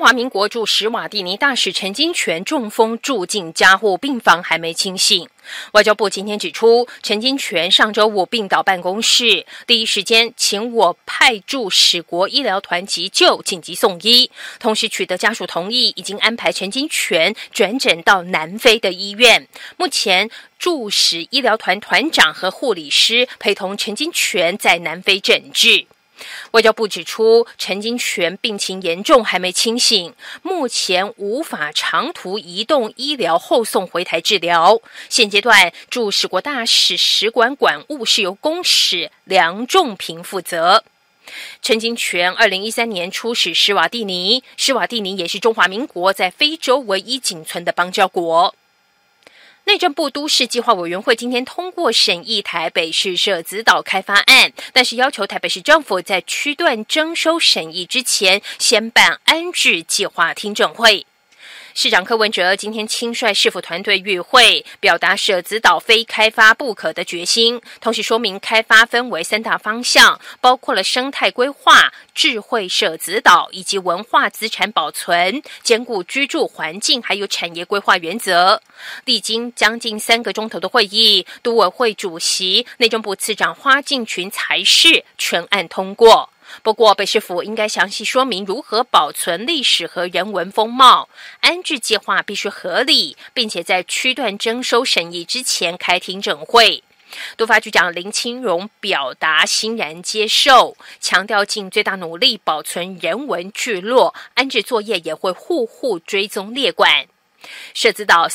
华民国驻史瓦蒂尼大使陈金泉中风住进加护病房，还没清醒。外交部今天指出，陈金泉上周五病倒办公室，第一时间请我派驻史国医疗团急救，紧急送医，同时取得家属同意，已经安排陈金泉转诊到南非的医院。目前驻史医疗团团长和护理师陪同陈金泉在南非诊治。外交部指出，陈金泉病情严重，还没清醒，目前无法长途移动医疗后送回台治疗。现阶段驻史国大使使馆馆务是由公使梁仲平负责。陈金泉2013年出使史瓦蒂尼，史瓦蒂尼也是中华民国在非洲唯一仅存的邦交国。内政部都市计划委员会今天通过审议台北市社子岛开发案，但是要求台北市政府在区段征收审议之前，先办安置计划听证会。市长柯文哲今天亲率市府团队与会，表达社子岛非开发不可的决心，同时说明开发分为3大方向，包括了生态规划、智慧社子岛以及文化资产保存，兼顾居住环境还有产业规划原则。历经将近3个钟头的会议，都委会主席内政部次长花敬群裁示全案通过。不过，北市府应该详细说明如何保存历史和人文风貌，安置计划必须合理，并且在区段征收审议之前开听证会。都发局长林清荣表达欣然接受，强调尽最大努力保存人文聚落，安置作业也会户户追踪列管。社子岛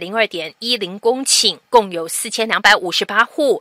302.10公顷，共有4258户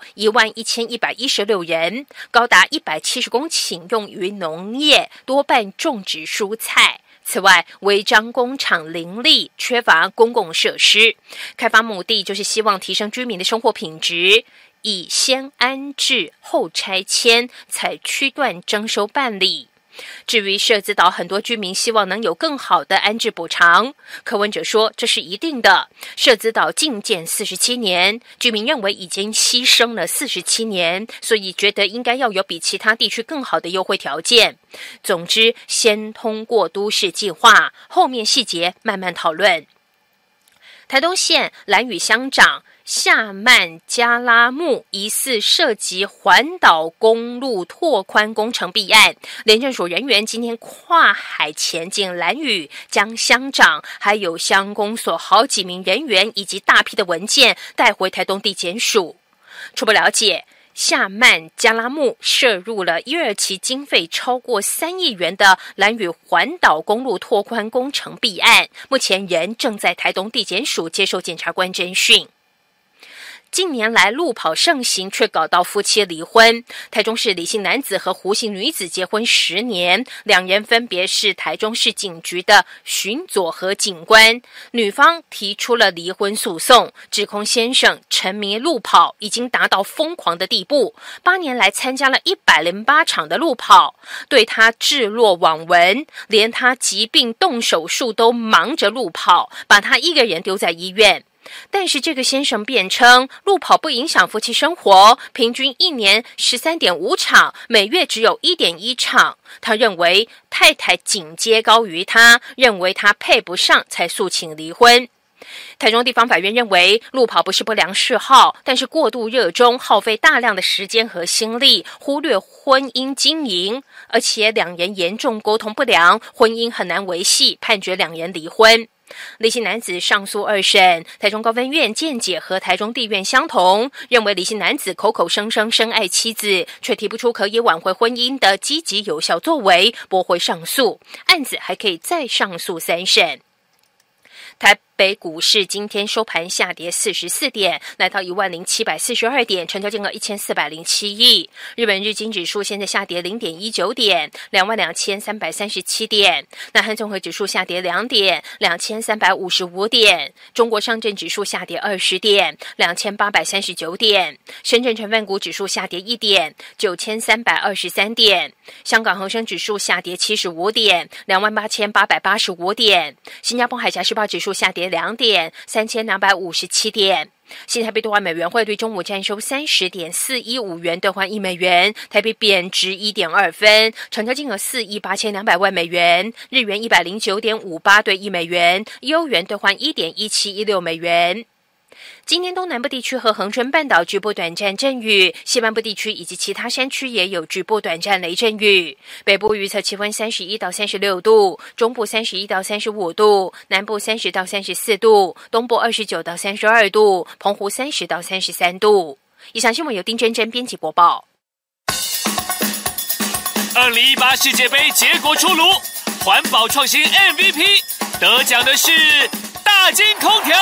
，11116人，高达170公顷用于农业，多半种植蔬菜。此外，违章工厂林立，缺乏公共设施。开发目的就是希望提升居民的生活品质，以先安置后拆迁，采区段征收办理。至于社子岛很多居民希望能有更好的安置补偿，柯文哲说这是一定的。社子岛禁建47年，居民认为已经牺牲了47年，所以觉得应该要有比其他地区更好的优惠条件。总之，先通过都市计划，后面细节慢慢讨论。台东县兰屿乡长夏曼加拉木疑似涉及环岛公路拓宽工程弊案，廉政署人员今天跨海前进兰屿，将乡长还有乡公所好几名人员以及大批的文件带回台东地检署。初步了解，夏曼加拉木涉入了1、2期经费超过3亿元的兰屿环岛公路拓宽工程弊案，目前人正在台东地检署接受检察官侦讯。近年来路跑盛行，却搞到夫妻离婚。台中市李姓男子和胡姓女子结婚10年，两人分别是台中市警局的巡佐和警官。女方提出了离婚诉讼，指控先生沉迷路跑，已经达到疯狂的地步。8年来参加了108场的路跑，对他置若罔闻，连他疾病动手术都忙着路跑，把他一个人丢在医院。但是这个先生辩称，路跑不影响夫妻生活，平均1年13.5场，每月只有1.1场。他认为太太警阶高于他，认为他配不上，才诉请离婚。台中地方法院认为，路跑不是不良嗜好，但是过度热衷，耗费大量的时间和心力，忽略婚姻经营，而且两人严重沟通不良，婚姻很难维系，判决两人离婚。李姓男子上诉2审，台中高分院见解和台中地院相同，认为李姓男子口口声声深爱妻子，却提不出可以挽回婚姻的积极有效作为，驳回上诉，案子还可以再上诉3审。台北股市今天收盘下跌44点，来到10742点，成交金额1407亿。日本日经指数现在下跌0.19点，22337点。南韩综合指数下跌2点，2355点。中国上证指数下跌20点，2839点。深圳成分股指数下跌1点，9323点。香港恒生指数下跌75点，28885点。新加坡海峡时报指数下跌2点，3257点。 新台币兑换美元汇率中午站收30.415元，兑换1美元，台币贬值1.2分，成交金额4亿8200万美元，日元109.58兑1美元，欧元兑换1.1716美元。今天东南部地区和恒春半岛局部短暂阵雨，西半部地区以及其他山区也有局部短暂雷阵雨。北部预测气温31到36度，中部31到35度，南部30到34度，东部29到32度，澎湖30到33度。以上新闻由丁真真编辑播报。 2018世界杯结果出炉，环保创新 MVP 得奖的是大金空调。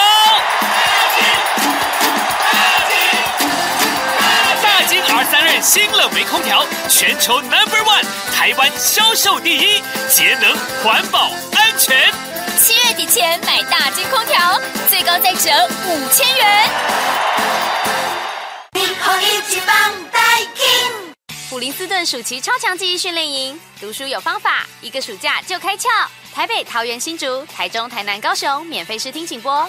大金 R3任新冷媒空调，全球 No.1， 台湾销售第一，节能、环保、安全。 7月底前买大金空调，最高再折5000元。你可以一棒带金。普林斯顿暑期超强记忆训练营，读书有方法，一个暑假就开窍。台北、桃园、新竹、台中、台南、高雄，免费试听请拨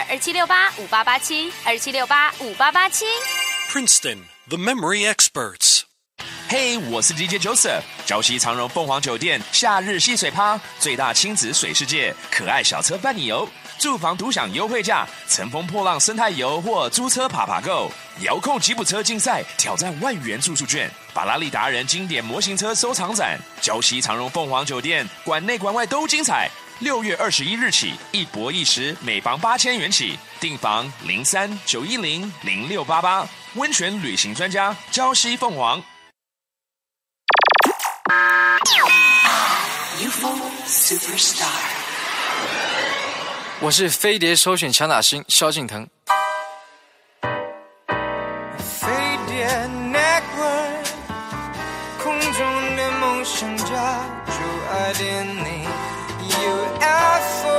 02-2768-5887 Princeton, the memory experts. 嘿，我是 DJ Joseph。礁溪长荣凤凰酒店夏日戏水趴，最大亲子水世界，可爱小车伴你游，住房独享优惠价，乘风破浪生态游或租车爬爬购，遥控吉普车竞赛，挑战10000元住宿券，法拉利达人经典模型车收藏展，礁溪长荣凤凰酒店，馆内馆外都精彩。6月21日起，一博一食，每房8000元起，订房03-910-0688，温泉旅行专家礁溪凤凰。 UFO Superstar， 我是飞碟首选强打星萧敬腾。 飞碟 Network， 空中的梦想家就爱点你 UFO。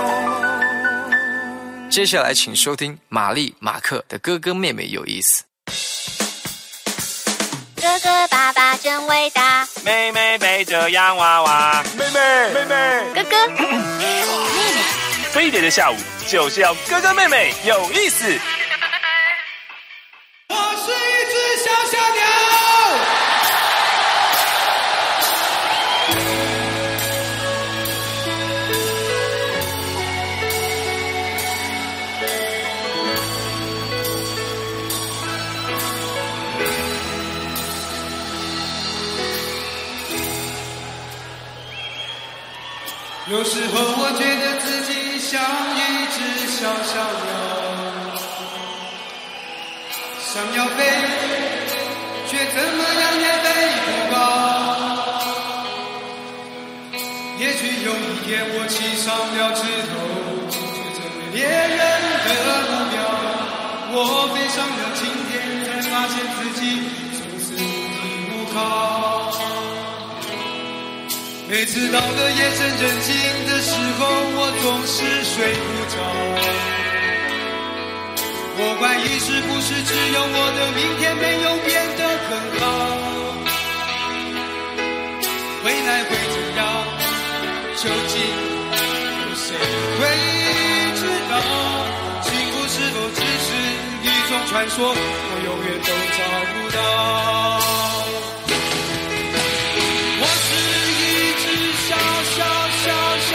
接下来请收听玛丽马克的哥哥妹妹有意思。 哥哥爸爸真伟大， 妹妹背着洋娃娃，妹妹， 哥哥妹妹。 飞碟的下午就是要哥哥妹妹有意思。 我是一只小小鸟。有时候我觉得自己像一只小小鸟，想要飞，却怎么样也飞不高。也许有一天我栖上了枝头，就成为猎人的目标。我飞上了青天，才发现自己从此无依无靠。每次到了夜深人静的时候，我总是睡不着。我怀疑是不是只有我的明天没有变得更好？未来会怎样？究竟有谁会知道？幸福是否只是一种传说？我永远都找不到。小小鸟，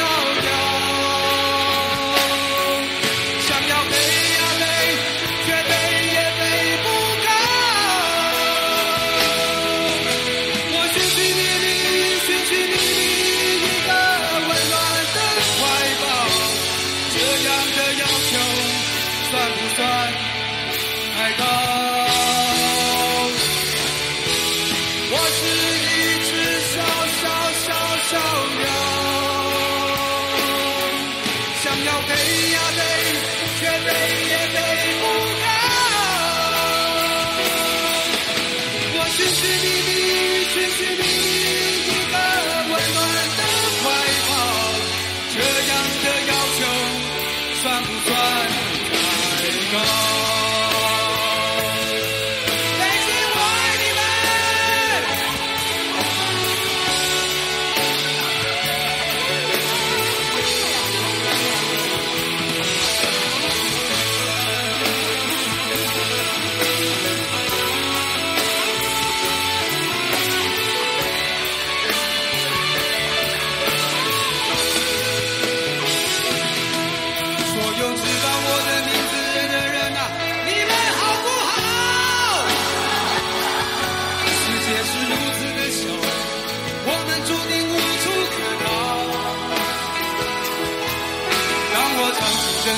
想要飞呀飞，却飞也飞不高。我寻寻觅觅一个温暖的怀抱，这样的要求算不算太高？我是一只小鸟，想要飞呀飞，却飞也飞不高。我寻寻觅觅一个温暖的怀抱，这样的要求算不算太高？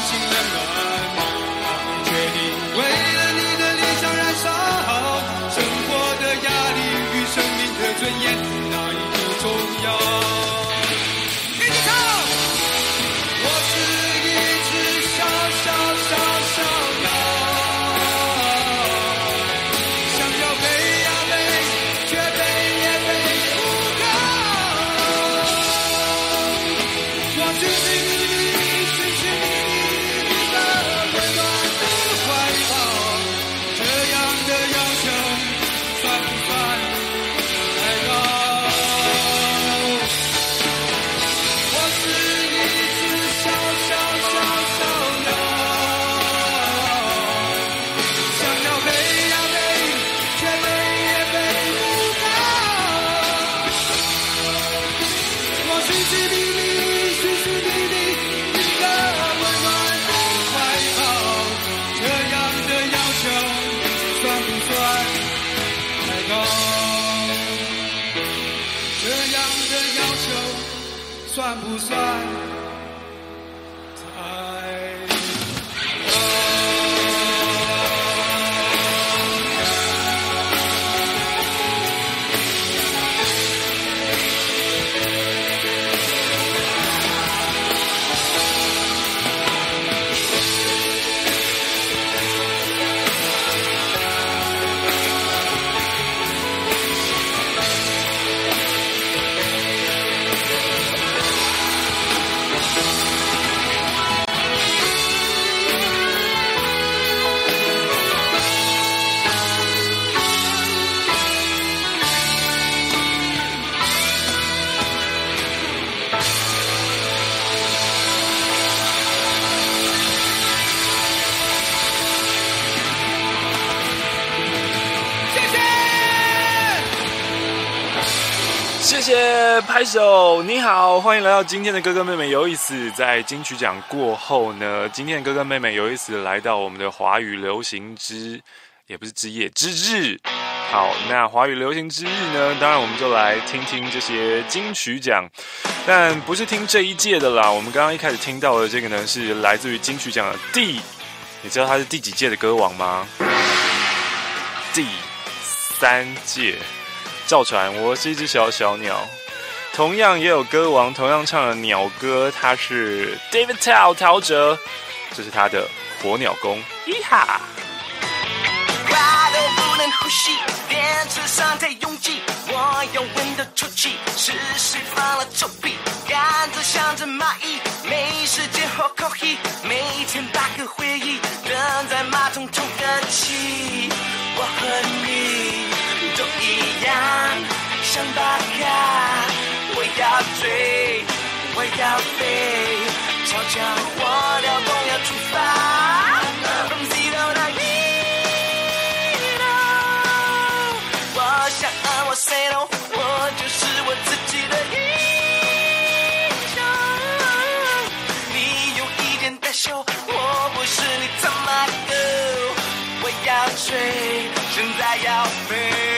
心冷暖，决定为了你的理想燃烧。生活的压力与生命的尊严，哪一个重要？一起唱！我是一只小小鸟，想要飞呀飞，却飞也飞不高。我寻寻觅觅的温暖的怀抱，这样的要求算不算太高？我是一只小鸟，想要飞呀飞，却飞也飞不高。我寻寻觅觅一个温暖的怀抱，这样的要求算不算太高？这样的要求算不算太高？ 谢谢拍手，你好，欢迎来到今天的哥哥妹妹有意思。在金曲奖过后呢，今天的哥哥妹妹有意思来到我们的华语流行也不是之夜之日。好，那华语流行之日呢，当然我们就来听听这些金曲奖，但不是听这一届的啦。我们刚刚一开始听到的这个呢，是来自于金曲奖的你知道他是第几届的歌王吗？第3届。赵传，我是一只小鸟，同样也有歌王，同样唱了鸟歌，他是 David Tao 陶喆，这是他的《火鸟功》。咿哈！ 话都不能呼吸，电池上太拥挤，我要闻的出气，是谁放了臭屁？干着想着蚂蚁，没时间喝 coffee， 每天8个会议，等在马桶通个气。我和你都一样，想打卡，我要追，我要飞，悄悄火鸟功要出发。From zero to hero， 我想我 say no， 我就是我自己的英雄。你有一点害羞，我不是你怎么 go？ 我要追，现在要飞。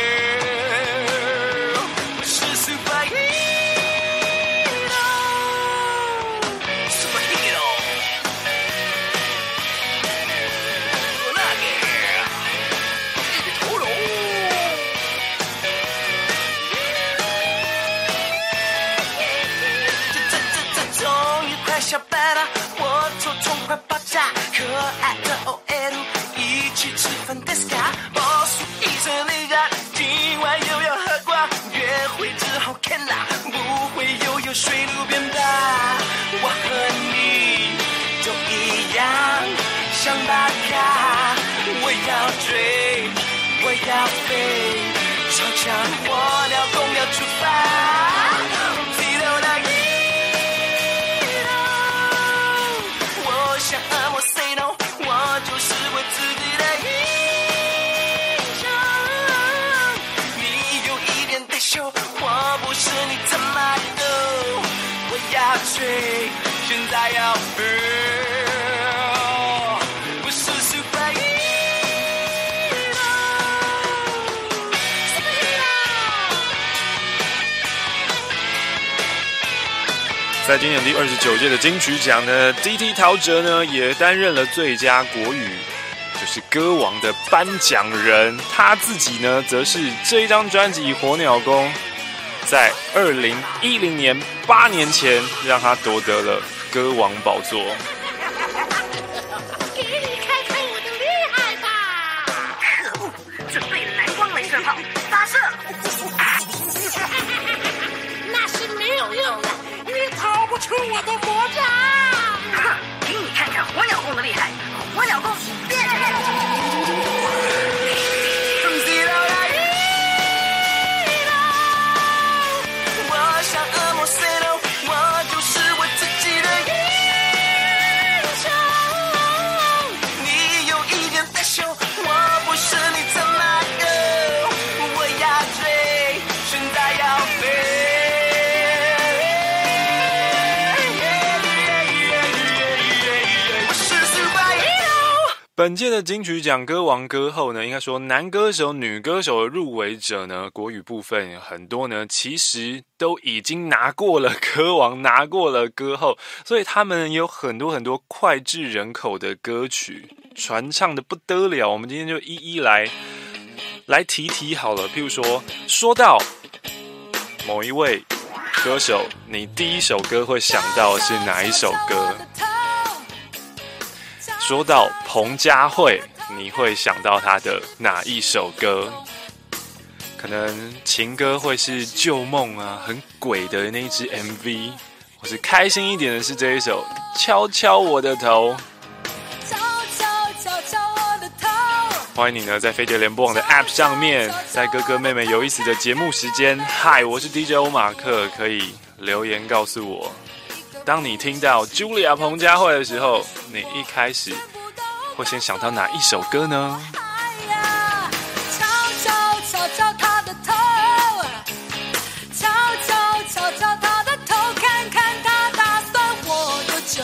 小白了，我头痛快爆炸，可爱的 OL 一起吃饭 disco， 爆速一身累加，今晚又要喝光，约会只好看啦，不会游泳水路边吧？我和你都一样，想打卡，我要追，我要飞，超强火鸟功要出发。我 say no， 我就是我自己的英雄。你有一点害羞，我不是你怎么 go？ 我要追，现在要飞，我是 superhero。 在今年第29届的金曲奖呢 ，DT 陶喆呢也担任了最佳国语，就是歌王的颁奖人。他自己呢，则是这一张专辑《火鸟宫》在2010年8年前让他夺得了歌王宝座。 给你看看我的厉害吧！可恶，准备蓝光雷射炮发射！那是没有用的，你逃不出我的魔掌！哼，给你看看火鸟宫的厉害！火鸟宫变！ 我像恶魔 Sino， 我就是我自己的英雄。你有一点害羞，我不是你怎么go？我要追，现在要飞。 本届的金曲奖歌王歌后呢，应该说男歌手、女歌手的入围者呢，国语部分很多呢，其实都已经拿过了歌王，拿过了歌后，所以他们有很多很多脍炙人口的歌曲，传唱的不得了。我们今天就一一来提好了。譬如说到某一位歌手，你第一首歌会想到的是哪一首歌？说到彭佳慧，你会想到她的哪一首歌？可能情歌会是旧梦啊，很鬼的那一支 MV， 或是开心一点的是这一首敲敲我的头。欢迎你呢在飞碟联播网的 App 上面，在哥哥妹妹有意思的节目时间，嗨，我是 DJ 欧马克，可以留言告诉我，当你听到 Julia 彭佳慧的时候，你一开始会先想到哪一首歌呢？ 敲他的头，敲他的头，看看他打算我多久。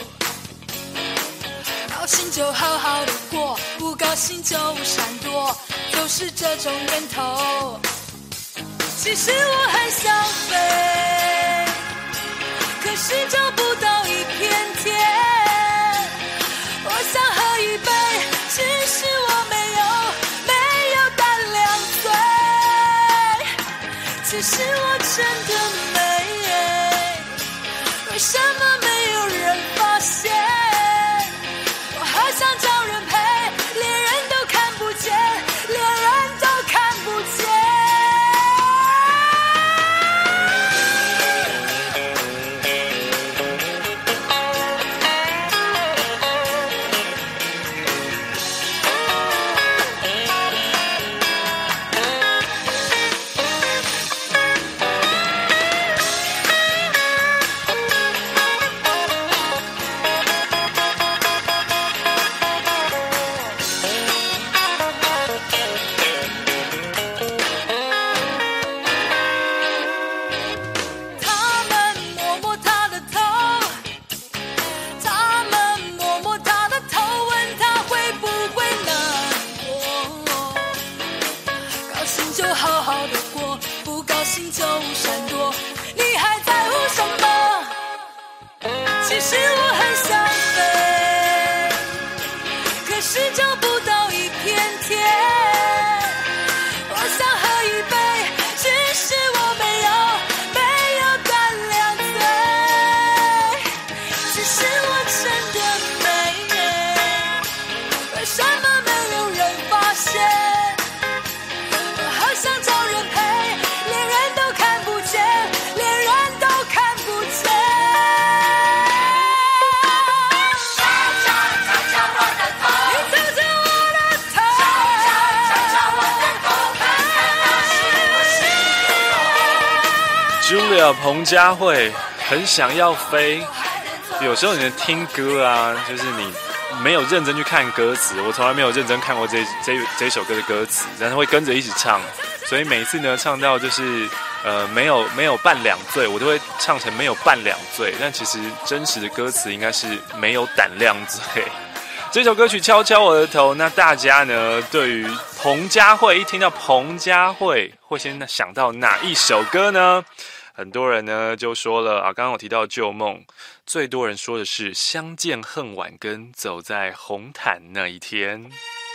高兴就好好的过，不高兴就闪躲，就是这种念头。其实我很想飞，可是找不到一片天。我想喝一杯，只是我没有胆量醉。其实我真的美，为什么没有人发现？我好想找人陪，连人都看不见，连人都看不见。 Julia 彭佳慧很想要飞。有时候你的听歌啊，就是你没有认真去看歌词，我从来没有认真看过这首歌的歌词，但是会跟着一起唱，所以每次呢唱到就是没有半两醉，我都会唱成没有半两醉，但其实真实的歌词应该是没有胆量醉。这首歌曲敲敲我的头，那大家呢对于彭佳慧一听到彭佳慧会先想到哪一首歌呢？ 很多人呢就说了啊，刚刚我提到旧梦，最多人说的是相见恨晚跟走在红毯那一天。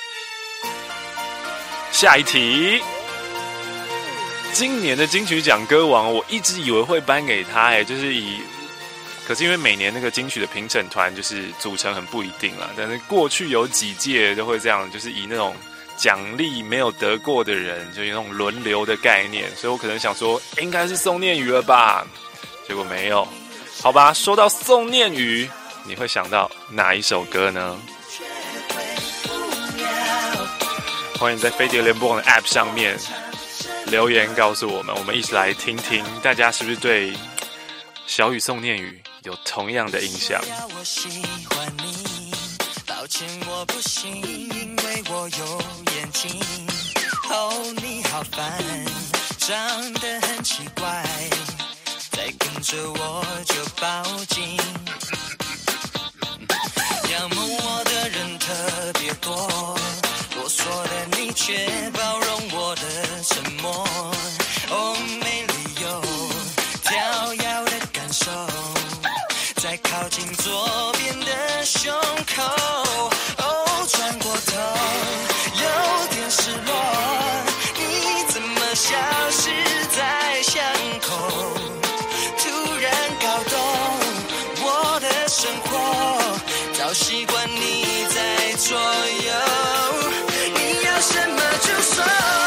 下一题，今年的金曲奖歌王，我一直以为会颁给他，就是可是因为每年那个金曲的评审团就是组成很不一定啦，但是过去有几届都会这样，就是以那种奖励没有得过的人，就有那种轮流的概念，所以我可能想说应该是宋念宇了吧，结果没有。好吧，说到宋念宇，你会想到哪一首歌呢？欢迎在飞碟联播网的 App 上面留言告诉我们，我们一起来听听大家是不是对小雨宋念宇有同样的印象。 我喜欢你，抱歉我不行，因为我有眼睛。哦，你好烦，长得很奇怪，再跟着我就报警。要摸我的人特别多，啰嗦的你却包容我的沉默。哦，没理由跳跃的感受，再靠近左边的胸口。哦，转过头有点失落，你怎么消失在巷口？突然搞懂我的生活，早习惯你在左右，你要什么就说，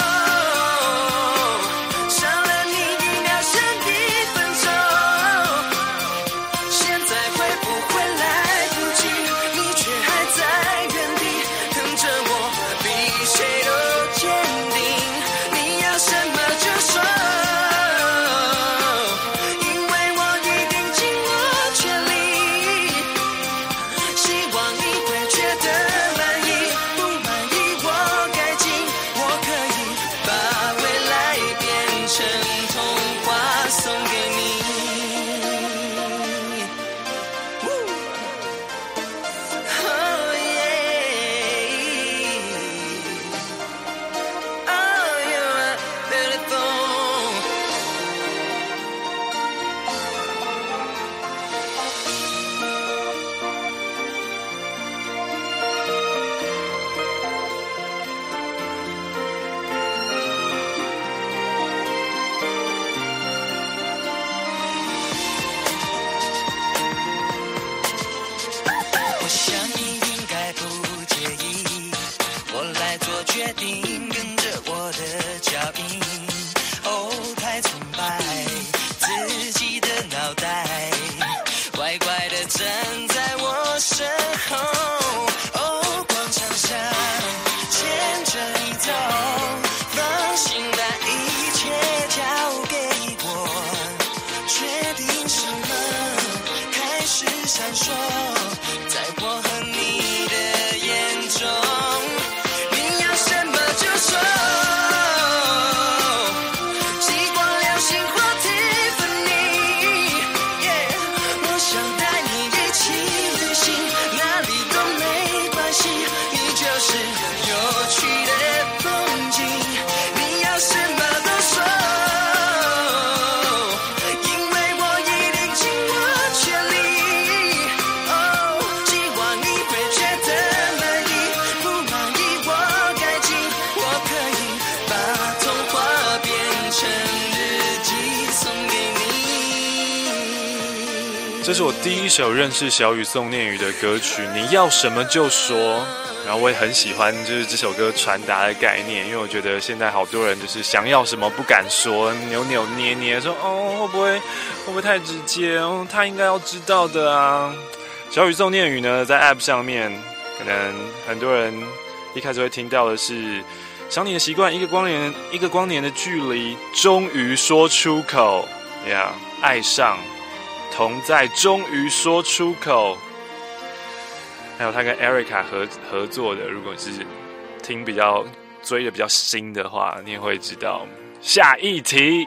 少了你1秒剩1分钟，现在会不会来不及？你却还在原地等着我，比谁都坚定。你要什么就说，因为我一定尽我全力，希望你会觉得满意，不满意我改进，我可以把未来变成童话送给你。Oh yeah, oh you're beautiful.我想你应该不介意，我来做决定，跟着我的脚印。哦，太崇拜自己的脑袋，乖乖的站在我身后。哦，广场上牵着你走，放心把一切交给我，决定什么开始闪烁，在我和你的眼中，你要什么就说，极光流星或Tiffany，我想带你一起旅行，哪里都没关系，你就是有趣的风景。你要什么都说，因为我一定尽我全力。哦，希望你会觉得满意，不满意我改进，我可以把童话变成日记送给你。 这是我第一首认识小雨宋念宇的歌曲，你要什么就说。然后我也很喜欢就是这首歌传达的概念，因为我觉得现在好多人就是想要什么不敢说，扭扭捏捏说哦会不会太直接哦，他应该要知道的啊。小雨宋念宇呢，在 App 上面，可能很多人一开始会听到的是想你的习惯，一个光年的距离，终于说出口呀，爱上同在，终于说出口。还有他跟 Erica 合作的，如果是听追的比较新的话，你也会知道。下一题，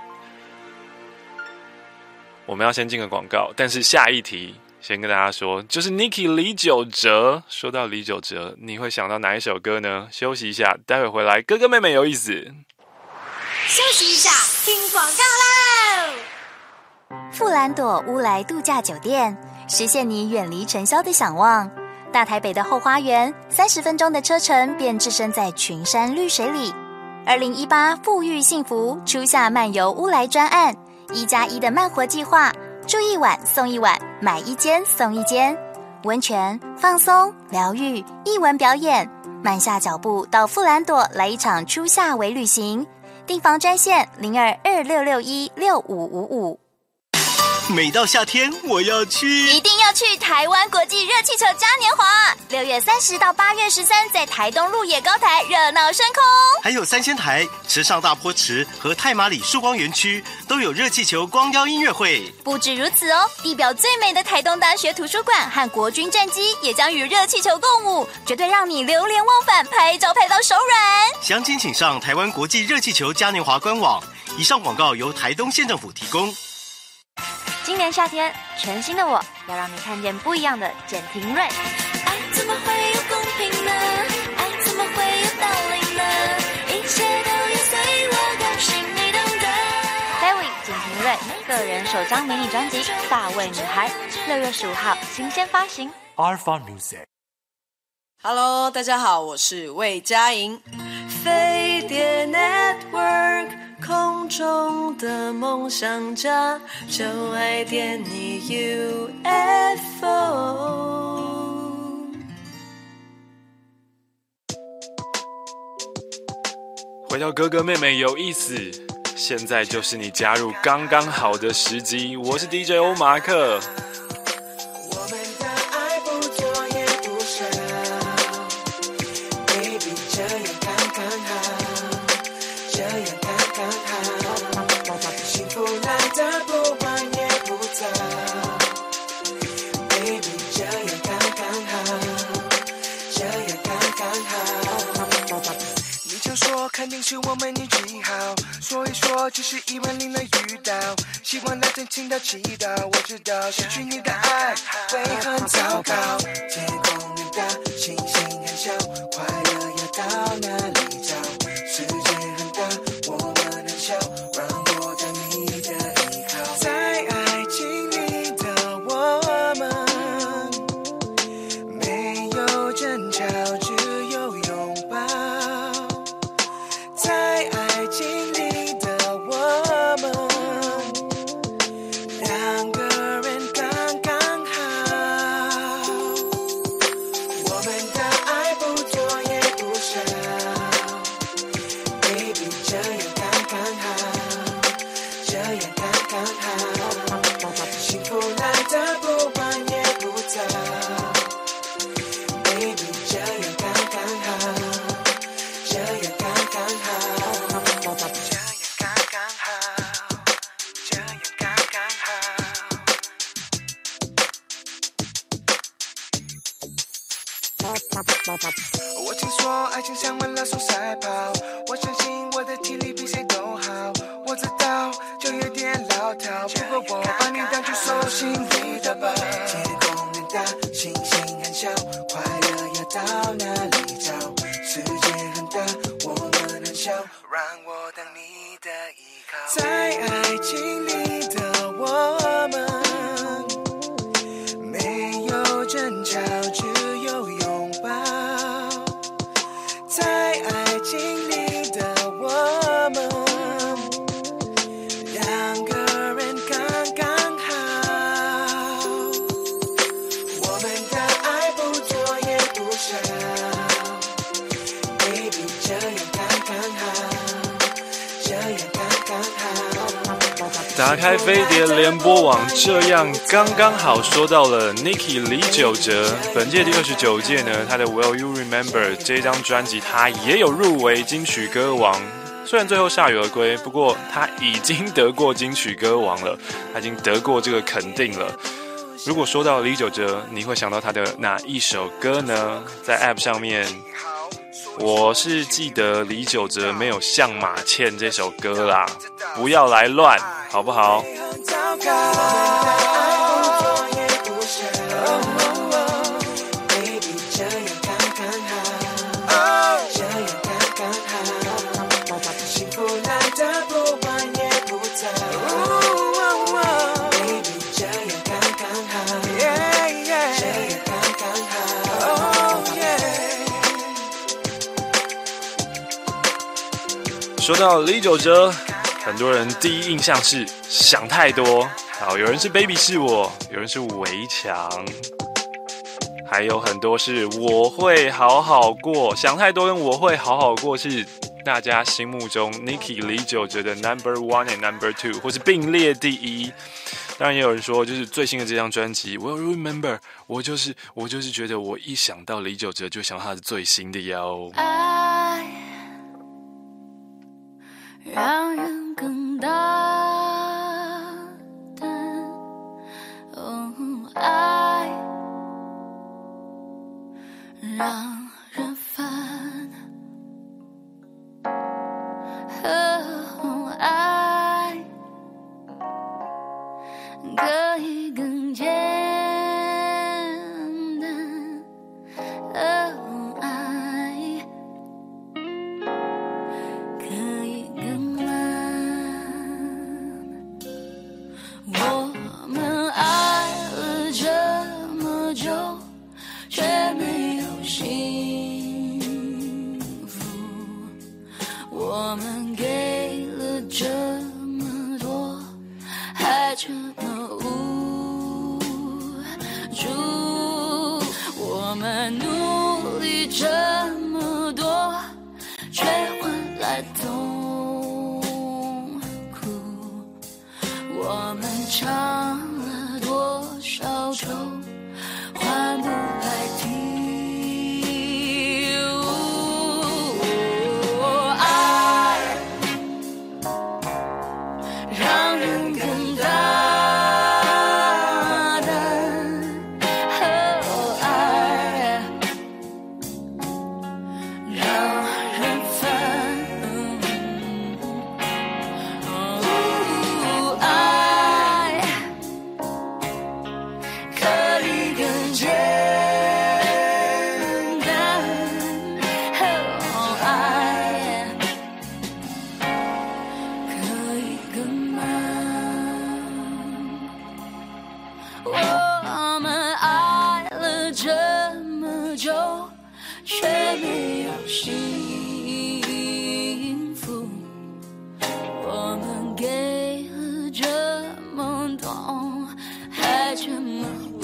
我们要先进个广告，但是下一题先跟大家说，就是 Niki 李玖哲。说到李玖哲，你会想到哪一首歌呢？休息一下，待会回来，哥哥妹妹有意思。 休息一下，听广告喽。 富兰朵乌来度假酒店，实现你远离尘嚣的想望。大台北的后花园，30分钟的车程便置身在群山绿水里。2018富裕幸福初夏漫游乌来专案，1+1的慢活计划，住1晚送1晚，买1间送1间。温泉、放松、疗愈、艺文表演，慢下脚步到富兰朵来一场初夏微旅行。订房专线0226616555。 每到夏天，我要去， 一定要去台湾国际热气球嘉年华，6月30到8月13，在台东鹿野高台热闹升空。 还有3仙台、池上大坡池和太麻里曙光园区都有热气球光雕音乐会。 不止如此哦，地表最美的台东大学图书馆和国军战机也将与热气球共舞，绝对让你流连忘返，拍照拍到手软。 详情请上台湾国际热气球嘉年华官网。以上广告由台东县政府提供。 今年夏天，全新的我要让你看见不一样的简廷瑞。 爱怎么会有公平呢？爱怎么会有道理呢？一切都要随我高兴，你懂得。 David 简廷瑞个人首张迷你专辑《大卫女孩》，6月15号新鲜发行。 Alpha Music。Hello， 大家好，我是魏佳莹。飞碟 Network。空中的梦想家，就爱点你 UFO。 回到哥哥妹妹有意思，现在就是你加入刚刚好的时机。我是 DJ 欧马克。 肯定是我们运气好，说一说只是10000的遇到，希望那天听到祈祷。我知道失去你的爱会很糟糕，天空很大，星星很小，快乐要到哪里找？世界很大，我们很小，让我当你的依靠。在爱情里的我们，没有争吵，只有拥抱。在爱情里的我们，两个人刚刚好。我们的爱不多也不少 ，baby 这样刚刚好，这样刚刚好。幸福来的不晚也不早 ，baby 这样刚刚好，这样刚刚好。我听说爱情像马拉松赛跑，我相信我的体力比谁都好。我知道就有点老套，不过我把你当作手心里的宝。天空很大，星星很小，快乐要到哪里找？世界很大，我们很小，让我当你的依靠。在爱情里的我们，没有争吵，只有拥抱。在爱情里的我们，两个人刚刚好。我们的爱不多也不少 ，baby 这样刚刚好，这样刚刚好。 打开飞碟联播网，这样刚刚好。说到了 Niki 李玖哲，本届第29届呢，他的 Will You Remember 这张专辑，他也有入围金曲歌王。虽然最后铩羽而归，不过他已经得过金曲歌王了，他已经得过这个肯定了。如果说到李玖哲，你会想到他的哪一首歌呢？在 App 上面，我是记得李玖哲没有像马倩这首歌啦，不要来乱，好不好？ 幸福来的不晚也不早 ，baby 说到李玖哲，很多人第一印象是想太多。好，有人是 Baby 是我，有人是围墙，还有很多是我会好好过。想太多跟我会好好过是大家心目中 Niki 李玖哲的 No.1 and No.2， 或是并列第一。当然也有人说，就是最新的这张专辑 Will Remember， 我就是觉得我一想到李玖哲就想到他的最新的哟。 爱让人更大胆，爱让人烦，爱可以更简单，爱可以更难。我们爱了这么久，却没有幸福。我们给了这么多，还这么无助。我们努力这么多，却换来痛苦。我们尝了多少愁，换不来体悟。爱让人更大胆，爱让人烦，爱可以更简单，爱可以更慢。我们爱了这么久，却没有幸福。我们给了这么多，还这么无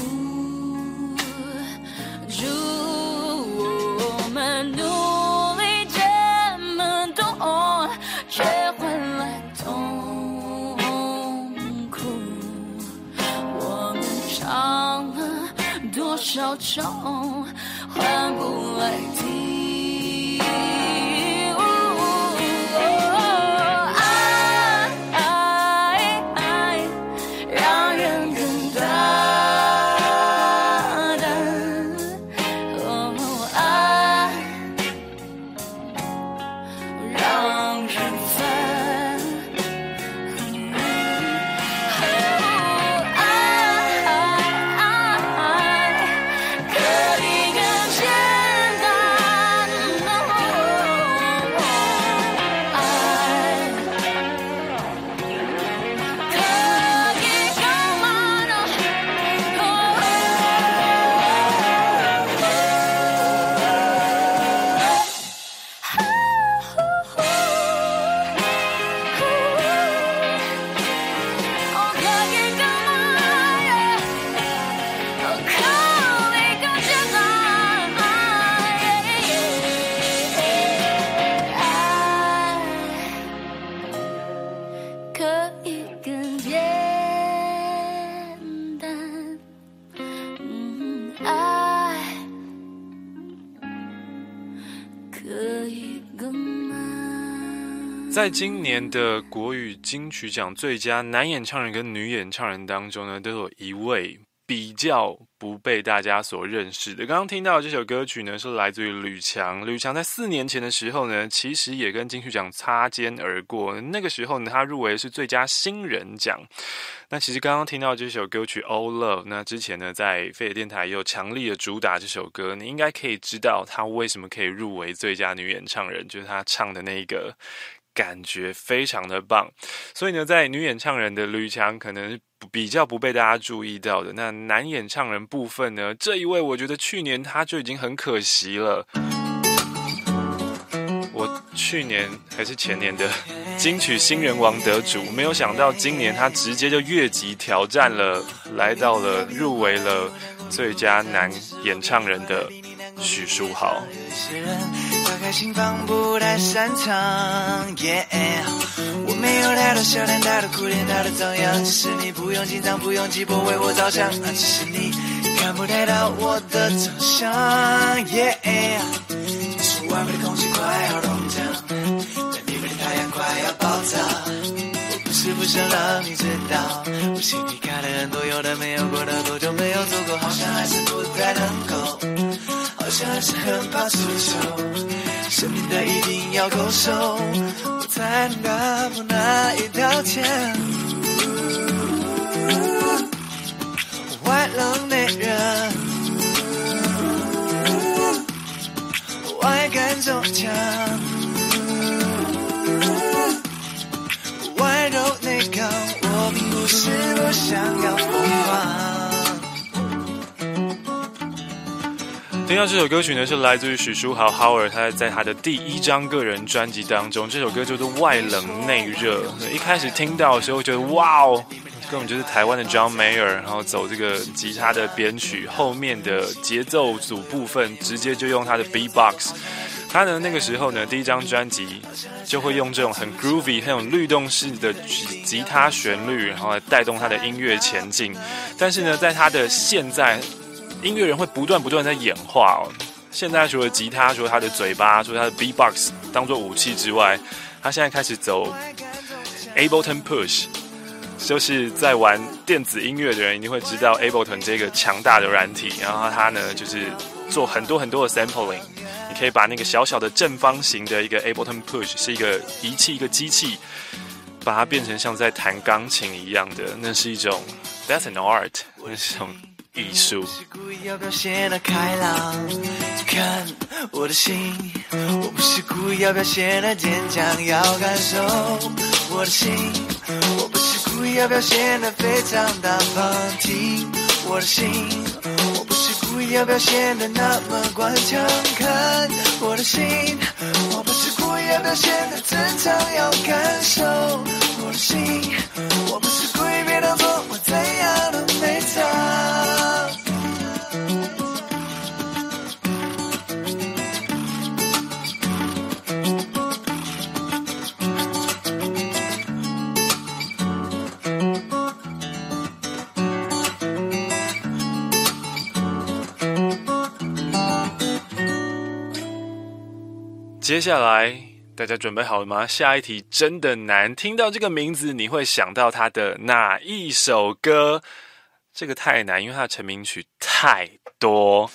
助。我们努力这么多，却换来痛苦。我们尝了多少愁，换不来体悟。爱让人更大胆，爱让人烦，可以更简单，爱可以更慢，可以更简单，爱可以更慢。 在今年的国语金曲奖最佳男演唱人跟女演唱人当中呢，都有一位比较不被大家所认识的。刚刚听到这首歌曲呢，是来自于吕强。吕强在4年前的时候呢，其实也跟金曲奖擦肩而过。那个时候呢，他入围的是最佳新人奖。那其实刚刚听到这首歌曲《All Love》，那之前呢，在飞碟电台也有强力的主打这首歌，你应该可以知道他为什么可以入围最佳女演唱人，就是他唱的那个感觉非常的棒。所以呢，在女演唱人的吕强可能比较不被大家注意到的，那男演唱人部分呢，这一位我觉得去年他就已经很可惜了。我去年还是前年的金曲新人王得主，没有想到今年他直接就越级挑战了，来到了入围了最佳男演唱人的许书豪。 打开心房不太擅长 yeah 我没有太多笑点，太多哭点，太多张扬，只是你不用紧张，不用急迫为我着想，只是你看不太到我的长相 yeah 说外面的空气快要冻僵，在里面的太阳快要爆炸，我不是不想让你知道，我心里开了很多有的没有过的，多久没有做过，好像还是不太能够，好像还是很怕出糗，生命的一定要够熟，我才能打破那一条线。外冷内热，外干中强，外柔内刚，我并不是不想要疯狂。 听到这首歌曲呢，是来自于许书豪 Howard， 他在他的第1张个人专辑当中，这首歌就是外冷内热。一开始听到的时候觉得哇哦，根本就是台湾的 John Mayer， 然后走这个吉他的编曲，后面的节奏组部分直接就用他的 beatbox。他呢那个时候呢第1张专辑就会用这种很 groovy、很有律动式的吉他旋律，然后来带动他的音乐前进。但是呢，在他的现在，音乐人会不断在演化哦。现在除了吉他，除了他的嘴巴，除了他的 beatbox 当作武器之外，他现在开始走 Ableton Push。就是在玩电子音乐的人一定会知道 Ableton 这个强大的软体，然后它呢就是做很多的 sampling， 你可以把那个小小的正方形的一个 Ableton Push 是一个仪器一个机器，把它变成像在弹钢琴一样的，那是一种 That's an art， 那是一种艺术。 要表现得开朗，看我的心，我不是故意要表现得坚强，要感受我的心，我不是故意要表现得非常大方，听我的心，我不是故意要表现得那么顽强，看我的心，我不是故意要表现得正常，要感受我的心，我不是故意别当作我怎样都没差。 接下来大家准备好了吗？下一题真的难，听到这个名字你会想到他的哪一首歌？这个太难，因为他的成名曲太多。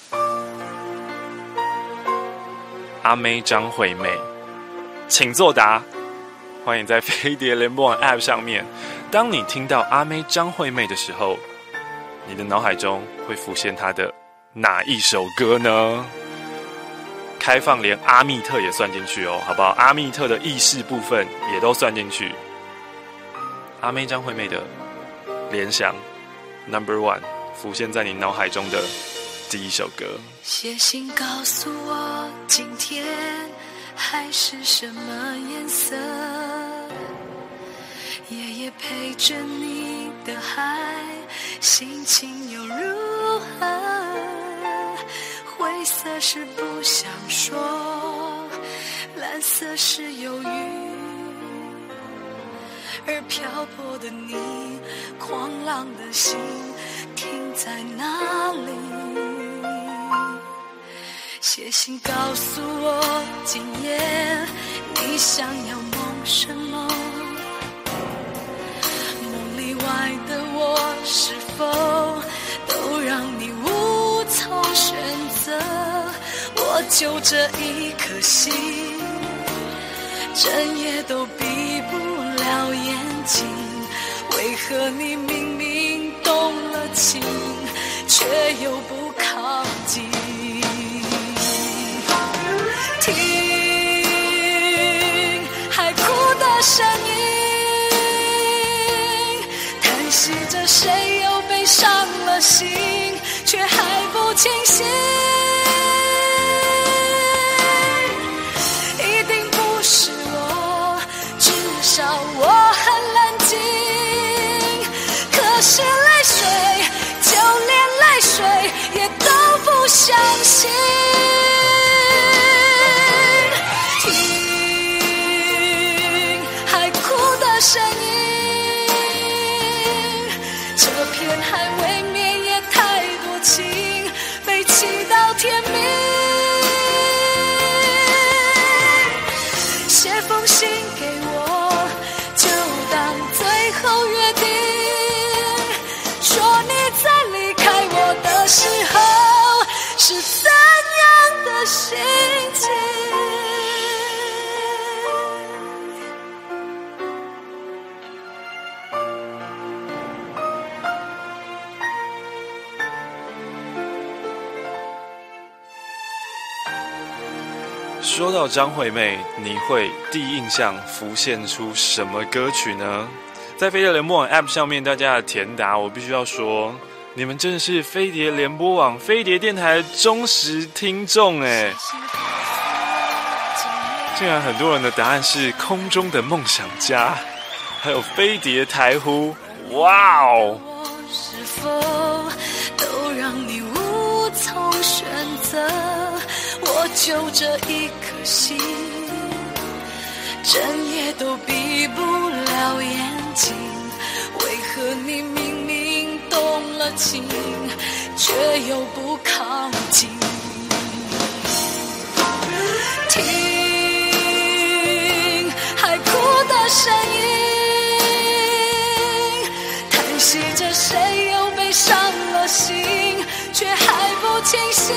阿妹张惠妹，请作答。欢迎在飞碟联播网 App 上面，当你听到阿妹张惠妹的时候，你的脑海中会浮现她的哪一首歌呢？开放连阿密特也算进去哦，好不好？阿密特的意识部分也都算进去。阿妹张惠妹的联想 No.1 浮现在你脑海中的第一首歌。 写信告诉我今天海是什么颜色，夜夜陪着你的海心情又如何，灰色是不想说，蓝色是忧郁，而漂泊的你，狂浪的心停在哪里？写信告诉我今夜你想要梦什么，梦里外的我是否都让你无从选择？我就这一颗心，整夜都闭不了眼睛，为何你明明动了情，却又不靠近？听海哭的声音，叹息着谁又被伤了心，却还不清醒。一定不是心。听海哭的声音，这片海未免也太多情，被气到天明。写封信给我，就当最后约定，说你在离开我的时候是怎样的心情。 说到张惠妹，你会第一印象浮现出什么歌曲呢？在飞碟联播网 App 上面，大家的填答，我必须要说，你们真的是飞碟联播网、飞碟电台的忠实听众哎！竟然很多人的答案是空中的梦想家，还有飞碟台呼，哇哦！ 是否都让你无从选择？我就这一颗心，整夜都闭不了眼睛。为何你明明动了情，却又不靠近？听海哭的声音，叹息着谁又被伤了心，却还不清醒。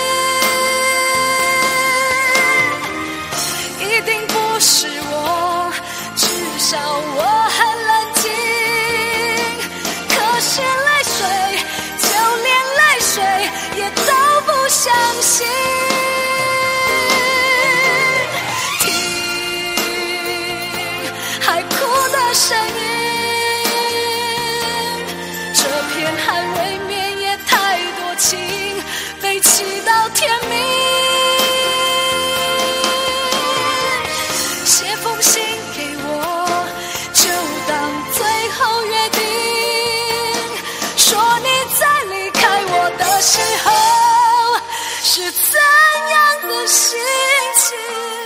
一定不是我，至少我很冷静。可是泪水，就连泪水也都不相信。听海哭的声音，这片海未免也太多情，被气到天明。写封信给我，就当最后约定，说你在离开我的时候是怎样的心情。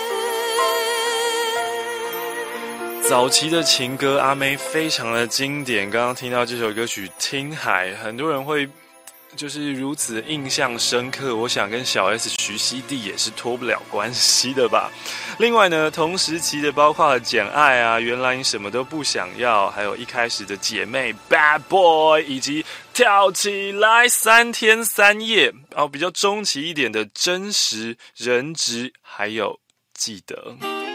早期的情歌阿妹非常的经典，刚刚听到这首歌曲《听海》，很多人会就是如此印象深刻，我想跟小 S 徐熙娣也是脱不了关系的吧。另外呢，同时期的包括了简爱啊，原来你什么都不想要，还有一开始的姐妹 Bad Boy， 以及跳起来3天3夜，然后比较中期一点的真实人质，还有记得。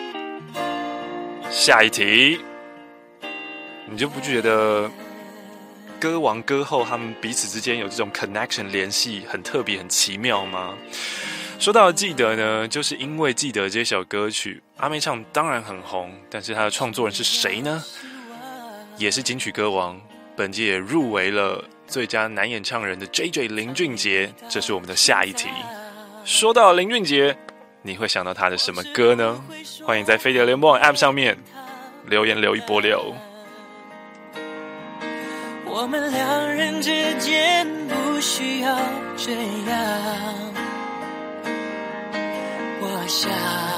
下一题，你就不觉得歌王歌后他们彼此之间有这种 connection 联系很特别很奇妙吗？说到记得呢，就是因为记得这首歌曲，阿妹唱当然很红，但是她的创作人是谁呢？也是金曲歌王，本届也入围了最佳男演唱人的 JJ 林俊杰，这是我们的下一题。说到林俊杰，你会想到他的什么歌呢？欢迎在飞碟联播网 App 上面留言留一波流。 我们两人之间不需要这样，我想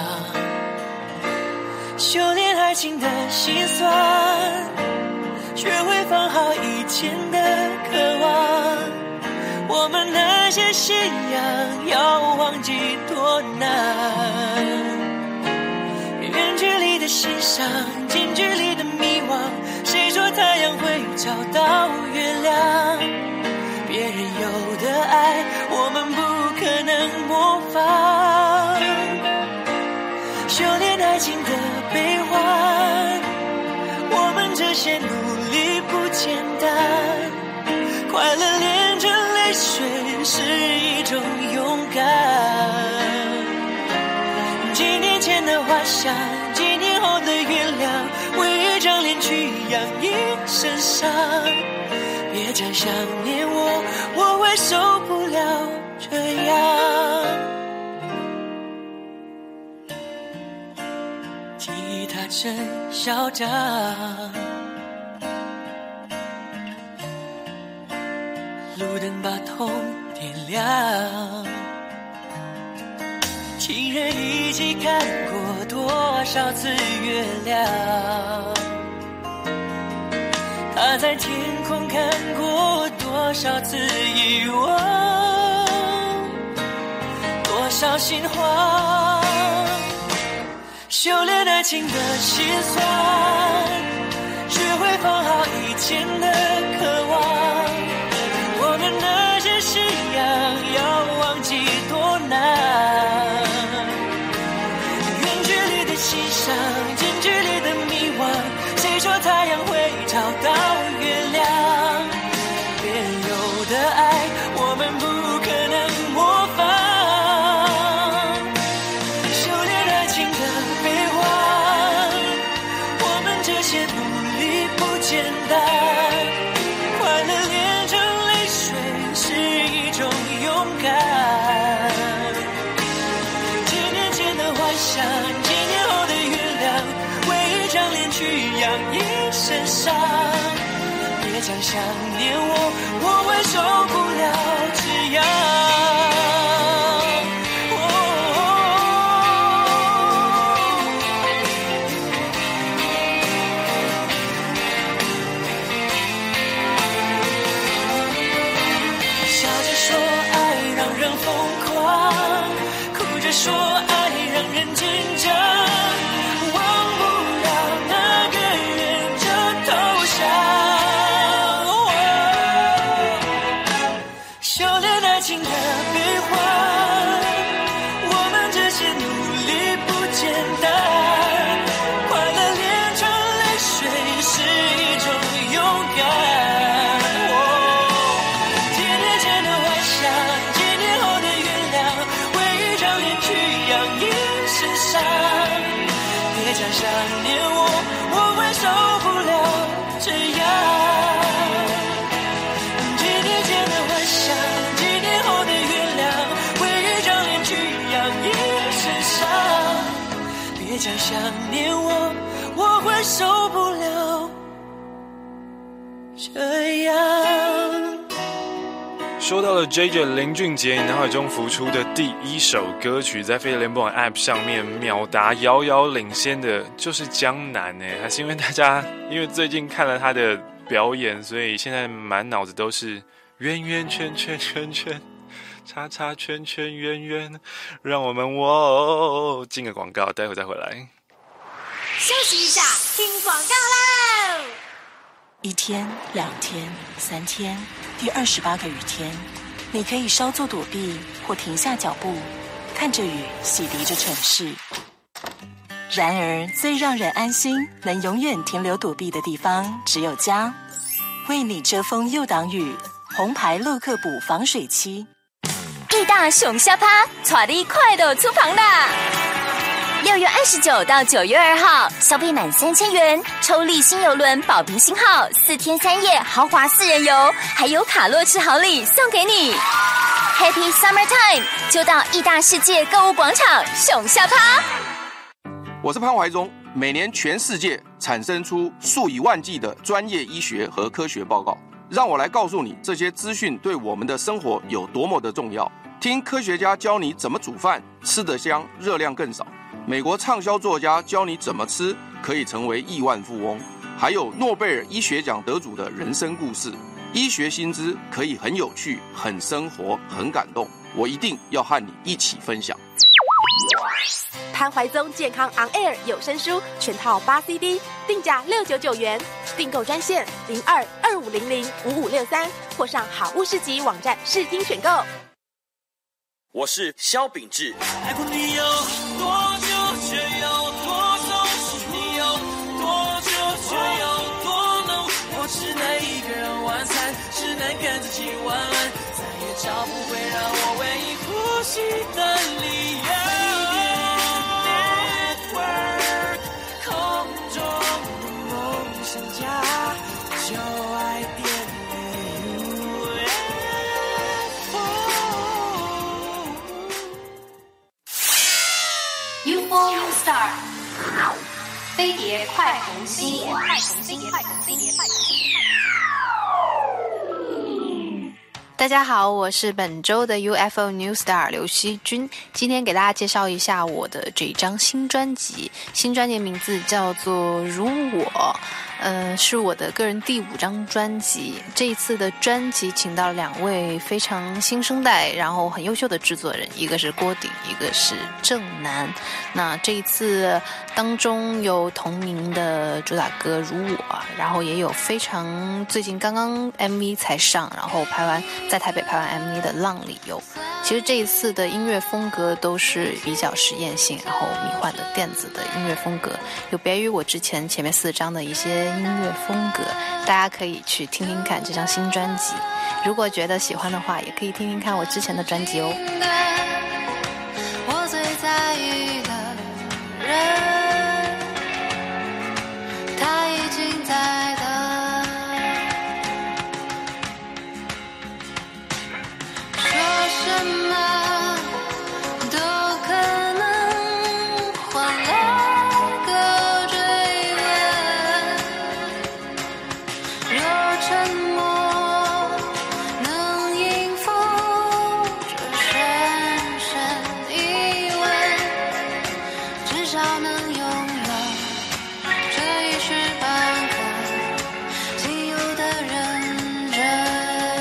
修炼爱情的心酸，学会放好以前的渴望，我们那些信仰要忘记多难，远距离的欣赏，近距离的迷惘，谁说太阳会找到月亮？别人有的爱，我们不可能模仿。修炼爱情的悲欢，我们这些努力不简单。快乐连着泪水是一种勇敢。几年前的花香，几年后的原谅，为一张脸去养一身伤。别再想念我，我会受不了这样。吉他真嚣张，路灯把痛点亮， 情人一起看过多少次月亮？他在天空看过多少次遗忘？多少心慌？修炼爱情的心酸，学会放好以前的渴望。我们那些信仰要忘记多难。远距离的欣赏，近距离的迷惘。谁说太阳会找到月亮？别人有的爱，我们不可能模仿。简单，快乐炼成泪水是一种勇敢。几年前的幻想，几年后的原谅，为一张脸去养一身伤。别讲想念我，我会受不了这样。说爱让人紧张，忘不了那个人就投降。修炼爱情的悲欢，我们这些努力不简单。快乐炼成泪水是一种勇敢。几年前的幻想，几年后的原谅，去养一身伤。别讲想念我，我会受不了这样。几年前的幻想，几年后的原谅，为一张脸去养一身伤。别讲想念我，我会受不了这样。 说到了 JJ 林俊杰你脑海中浮出的第一首歌曲，在飞碟联播网 App 上面秒答遥遥领先的就是江南还是因为大家最近看了他的表演，所以现在满脑子都是圆圆圈圈圈圈叉叉圈圈圆圆，让我们进个广告，待会再回来。 休息一下，听广告喽。 1天、2天、3天，第28个雨天，你可以稍作躲避或停下脚步，看着雨洗涤着城市。然而，最让人安心、能永远停留躲避的地方，只有家。为你遮风又挡雨，红牌洛克补防水漆。 义大熊虾趴，带你快乐出棚啦！6月29到9月2号，消费满3000元，抽立新邮轮宝瓶星号4天3夜豪华4人游，还有卡洛吃好礼送给你。Happy Summertime， 就到义大世界购物广场熊虾趴。 我是潘怀忠。每年全世界产生出数以万计的专业医学和科学报告，让我来告诉你这些资讯对我们的生活有多么的重要。听科学家教你怎么煮饭，吃得香，热量更少。美国畅销作家教你怎么吃可以成为亿万富翁，还有诺贝尔医学奖得主的人生故事。医学新知可以很有趣、很生活、很感动，我一定要和你一起分享。 潘怀宗健康 On Air 有声书全套8 CD， 定价699元，订购专线02-2500-5563，或上好物市集网站试听选购。 我是萧秉治。 爱过你有多久，却有多重？是你有多久，却有多浓？我只能一个人晚餐，只能跟自己玩玩，再也找不回让我唯一呼吸的理由。Network 空中的梦想家，就爱点美。 UFO Star 飞碟快红心，大大家好，我是本周的 UFO New Star 刘希君，今天给大家介绍一下我的这张新专辑。新专辑名字叫做《如我》，是我的个人第5张专辑。这一次的专辑请到了2位非常新生代，然后很优秀的制作人，一个是郭顶，一个是郑楠。那这一次当中有同名的主打歌《如我》，然后也有非常最近刚刚 MV 才上，然后在台北拍完 MV 的《浪里游》。其实这一次的音乐风格都是比较实验性，然后迷幻的电子的音乐风格，有别于我前面4张的一些音乐风格，大家可以去听听看这张新专辑。如果觉得喜欢的话，也可以听听看我之前的专辑哦。 我最在意的人，他已经在等。什么都可能换来个追问，若沉默能应付这深深疑问，至少能拥有这一时半刻仅有的认真。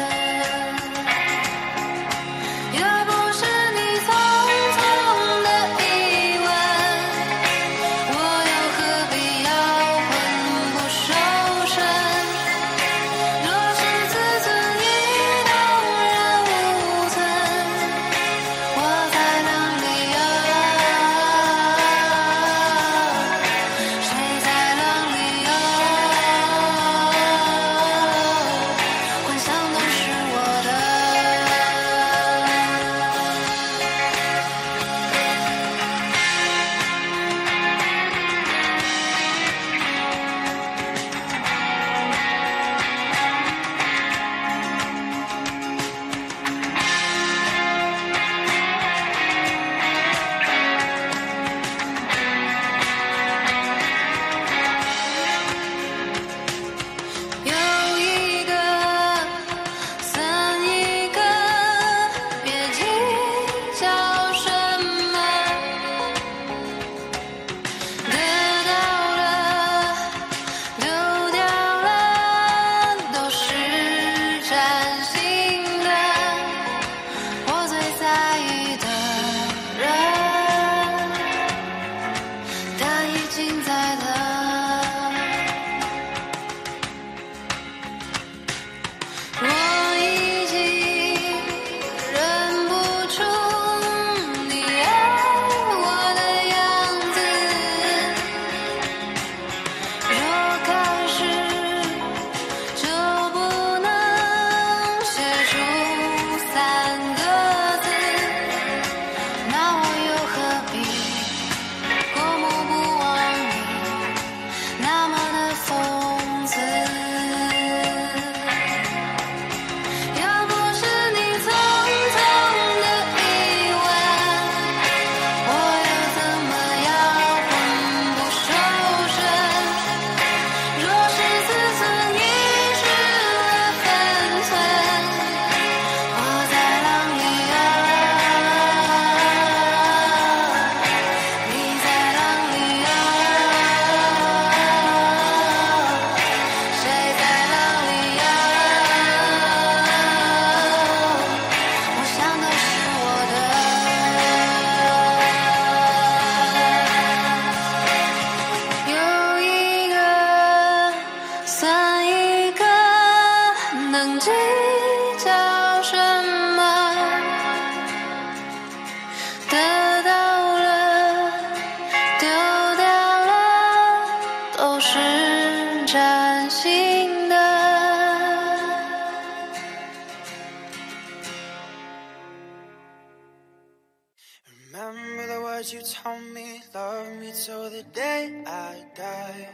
Remember the words you told me, love me till the day I die.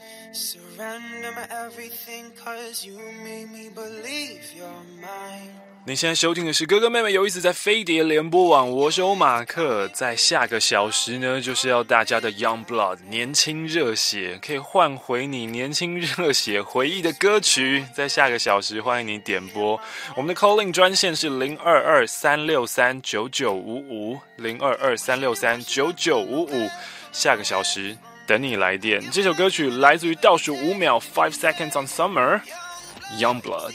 Surrender my everything, cause you made me believe you're mine. 你现在收听的是哥哥妹妹有意思在飞碟联播网，我是欧马克。在下个小时呢，就是要大家的 Young Blood 年轻热血，可以换回你年轻热血回忆的歌曲。在下个小时欢迎你点播，我们的 Calling 专线是022-363-9955，022-363-9955，下个小时等你来电。这首歌曲来自于倒数5秒 5 Seconds on Summer Young Blood。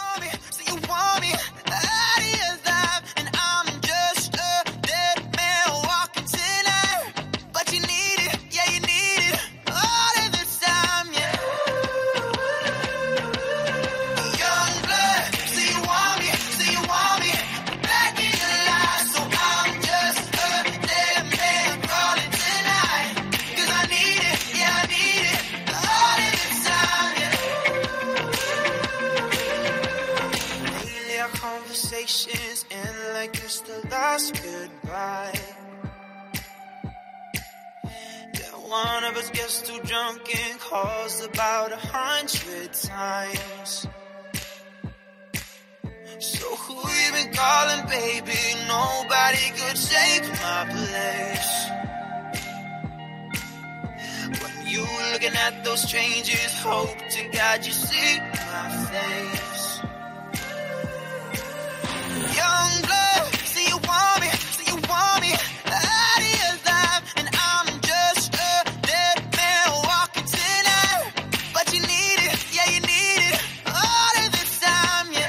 Goodbye. Yeah, one of us gets too drunk and calls about 100 times. So who you been calling, baby? Nobody could take my place. When you looking at those strangers, hope to God you see my face. Young blood, see you want me, see you want me out of your life, and I'm just a dead man walking tonight. But you need it, yeah you need it, all of this time, yeah.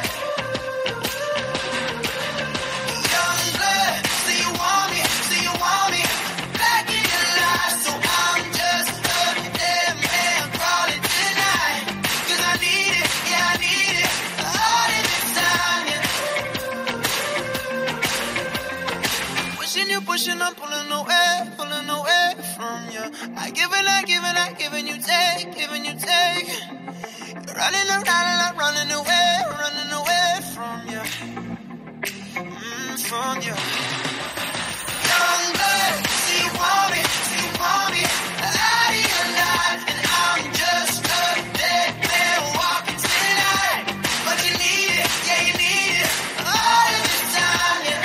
Young blood, see you want me, back in your life. So I'm just a dead man crawling tonight, 'cause I need it, yeah I need it, all of this time, yeah. Pushing, I'm pulling away from you. I giving you take. You're running around and I'm running away from you. From you. Young blood, see you want me out of your life, and I'm just a dead man walking tonight. But you need it, yeah you need it, all of this time, yeah.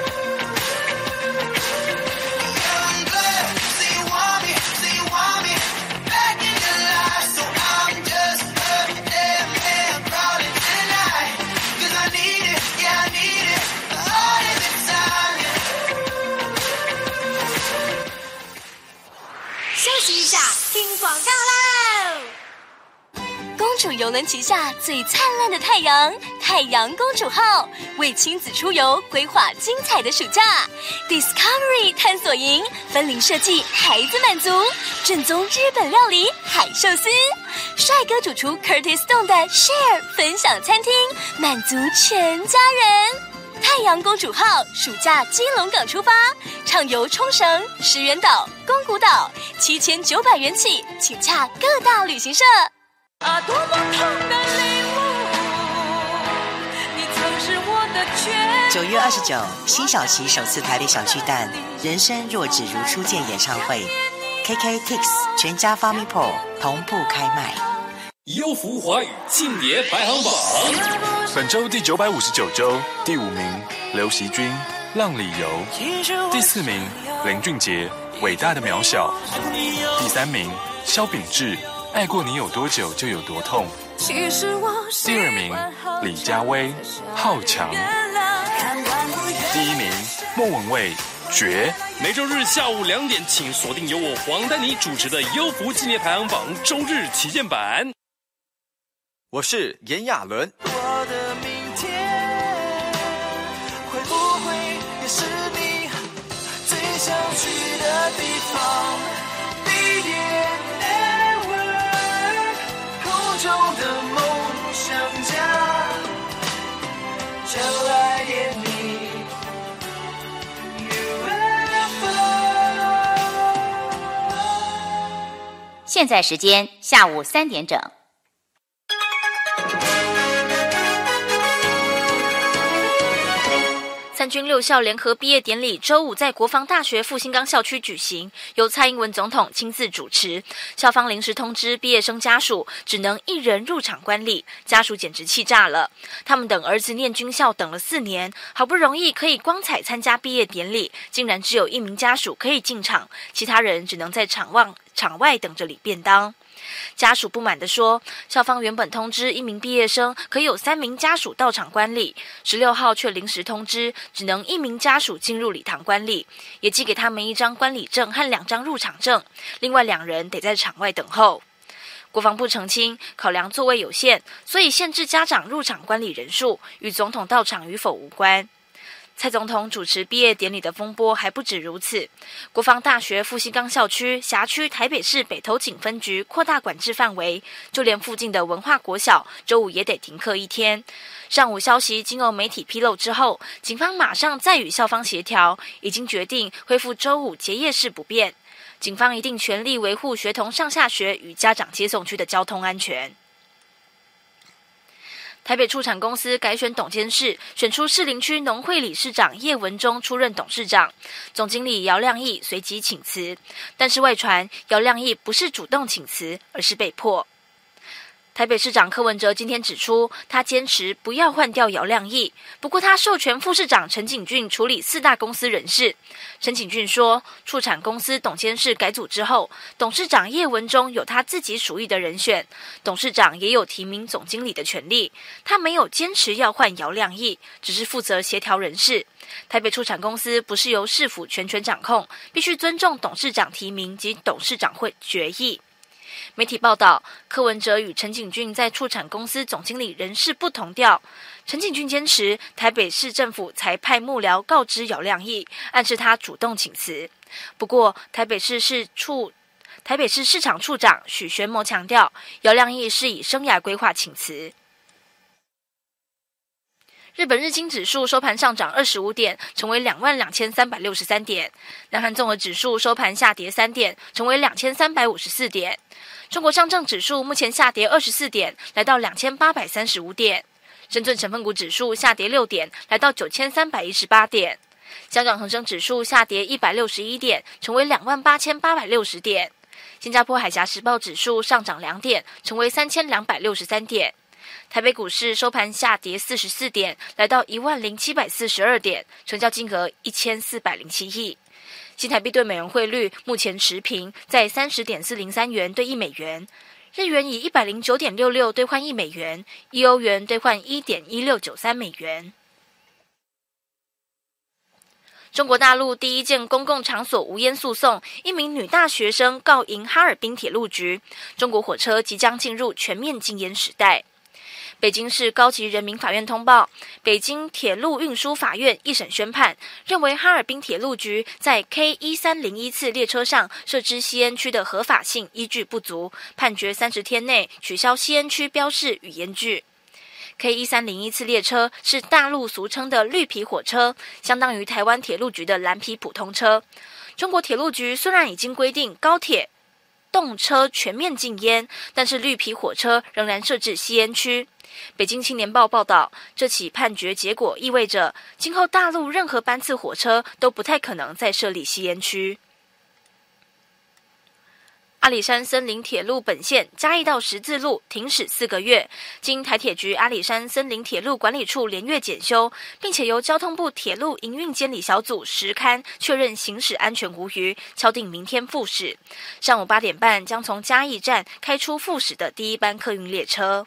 公主邮轮旗下最灿烂的太阳，太阳公主号为亲子出游规划精彩的暑假。Discovery 探索营分龄设计，孩子满足，正宗日本料理海寿司，帅哥主厨 Curtis Stone 的 Share 分享餐厅，满足全家人。太阳公主号暑假基隆港出发，畅游冲绳、石垣岛、宫古岛，7900元起，请洽各大旅行社。 啊，多么痛的领悟，你曾是我的全。 9月29，辛晓琪首次台北小巨蛋人生若只如初见演唱会 ，KKTIX 全家 FamiPro 同步开卖。 优福华语庆典排行榜， 本周第959周第5名刘惜君《浪里游》，第4名林俊杰《伟大的渺小》，第3名萧秉治《爱过你有多久就有多痛》，第2名李佳薇《好强》，第1名莫文蔚《绝》。 每周日下午2点，请锁定由我黄丹妮主持的优福纪念排行榜周日旗舰版。 我是炎亚纶。 我的明天会不会也是你最想去的地方？飞碟 Network 空中的梦想家，就爱点你 UFO。 现在时间下午3点整。 参三军6校联合毕业典礼周五在国防大学复兴岗校区举行，由蔡英文总统亲自主持。校方临时通知毕业生家属只能1人入场观礼，家属简直气炸了。他们等儿子念军校等了4年，好不容易可以光彩参加毕业典礼，竟然只有1名家属可以进场，其他人只能在场外等着领便当。家属不满地说，校方原本通知1名毕业生可以有3名家属到场观礼，16号却临时通知只能1名家属进入礼堂观礼，也寄给他们1张观礼证和2张入场证，另外2人得在场外等候。国防部澄清，考量座位有限，所以限制家长入场观礼人数，与总统到场与否无关。蔡总统主持毕业典礼的风波还不止如此，国防大学复兴岗校区辖区台北市北投警分局扩大管制范围，就连附近的文化国小周五也得停课1天。上午消息经由媒体披露之后，警方马上再与校方协调，已经决定恢复周五结业式不变。警方一定全力维护学童上下学与家长接送区的交通安全。台北畜产公司改选董监事，选出士林区农会理事长叶文忠出任董事长，总经理姚亮义随即请辞。但是外传姚亮义不是主动请辞，而是被迫。台北市长柯文哲今天指出，他坚持不要换掉姚亮义，不过他授权副市长陈景峻处理4大公司人事。陈景峻说，畜产公司董监事改组之后，董事长叶文忠有他自己属意的人选，董事长也有提名总经理的权利，他没有坚持要换姚亮义，只是负责协调人事。台北畜产公司不是由市府全权掌控，必须尊重董事长提名及董事长会决议。媒体报道，柯文哲与陈景峻在畜产公司总经理人事不同调。陈景峻坚持台北市政府才派幕僚告知姚亮义，暗示他主动请辞。不过，台北市市场处长许玄谋强调，姚亮义是以生涯规划请辞。日本日经指数收盘上涨25点，成为22,363点。南韩综合指数收盘下跌3点，成为2354点。中国上证指数目前下跌24点，来到2835点。深圳成分股指数下跌6点，来到9318点。香港恒生指数下跌161点，成为28,860点。新加坡海峡时报指数上涨2点，成为3263点。台北股市收盘下跌44点，来到10742点，成交金额1407亿。新台币对美元汇率目前持平，在30.403元对1美元。日元以109.66兑换1美元，1欧元兑换1.1693美元。中国大陆第一件公共场所无烟诉讼，一名女大学生告赢哈尔滨铁路局。中国火车即将进入全面禁烟时代。北京市高级人民法院通报，北京铁路运输法院一审宣判，认为哈尔滨铁路局在 K1301 次列车上设置吸烟区的合法性依据不足，判决30天内取消吸烟区标示与烟具。K1301 次列车是大陆俗称的绿皮火车，相当于台湾铁路局的蓝皮普通车。中国铁路局虽然已经规定高铁动车全面禁烟，但是绿皮火车仍然设置吸烟区。北京青年报报道，这起判决结果意味着，今后大陆任何班次火车都不太可能再设立吸烟区。阿里山森林铁路本线嘉义到十字路停驶4个月，经台铁局阿里山森林铁路管理处连月检修，并且由交通部铁路营运监理小组实勘确认行驶安全无虞，敲定明天复驶。上午8点半将从嘉义站开出复驶的第1班客运列车。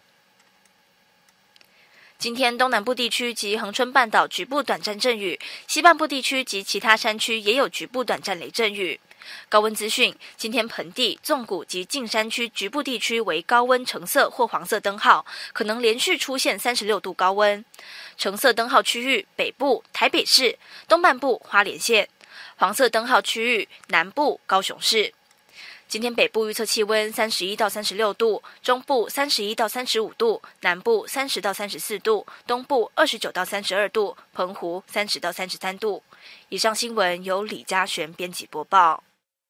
今天东南部地区及恒春半岛局部短暂阵雨，西半部地区及其他山区也有局部短暂雷阵雨。高温资讯，今天盆地、纵谷及近山区局部地区为高温橙色或黄色灯号，可能连续出现36度高温。橙色灯号区域北部台北市、东半部花莲县，黄色灯号区域南部高雄市。今天北部预测气温31到36度，中部31到35度，南部30到34度，东部29到32度，澎湖30到33度。以上新闻由李嘉璇编辑播报。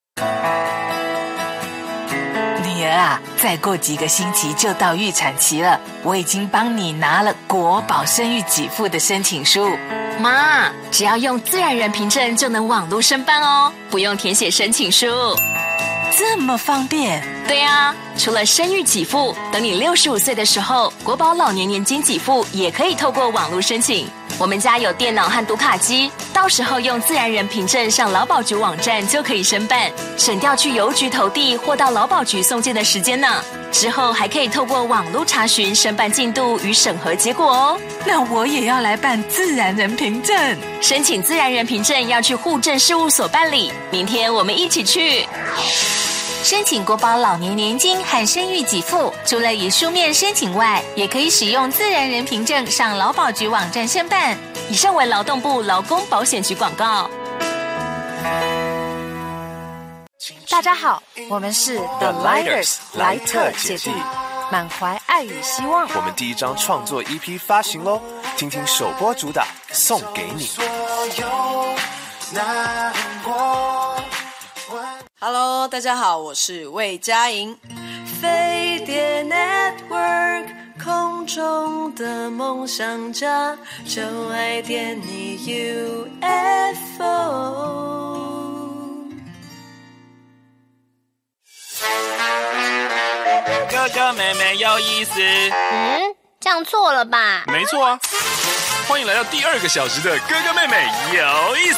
女儿啊，再过几个星期就到预产期了，我已经帮你拿了国保生育给付的申请书。 妈，只要用自然人凭证就能网络申办哦，不用填写申请书。 这么方便？ 对啊，除了生育给付，等你65岁的时候，国保老年年金给付也可以透过网络申请。我们家有电脑和读卡机，到时候用自然人凭证上劳保局网站就可以申办，省掉去邮局投递或到劳保局送件的时间呢。之后还可以透过网络查询申办进度与审核结果哦。 那我也要来办自然人凭证。 申请自然人凭证要去户政事务所办理，明天我们一起去。 申请国保老年年金和生育给付，除了以书面申请外，也可以使用自然人凭证上劳保局网站申办。 以上为劳动部劳工保险局广告。 大家好，我们是 The Lighters 莱特姐弟，满怀爱与希望。 我们第一张创作 EP 发行咯，听听首播主打送给你。 Hello， 大家好，我是魏佳莹。飞碟 Network 空中的梦想家，就爱点你 UFO。 哥哥妹妹有意思。 这样错了吧？ 没错啊。欢迎来到第2个小时的哥哥妹妹有意思。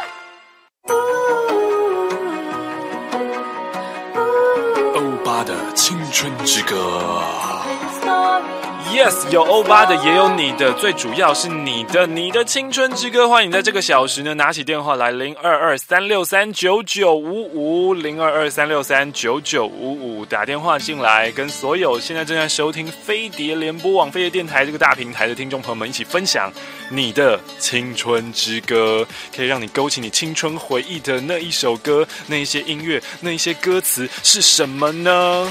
欧巴的青春之歌。Yes， 有欧巴的，也有你的，最主要是你的青春之歌。欢迎你在这个小时呢，拿起电话来0223639955，0223639955，打电话进来，跟所有现在正在收听飞碟联播网、飞碟电台这个大平台的听众朋友们一起分享你的青春之歌，可以让你勾起你青春回忆的那一首歌，那一些音乐，那一些歌词是什么呢？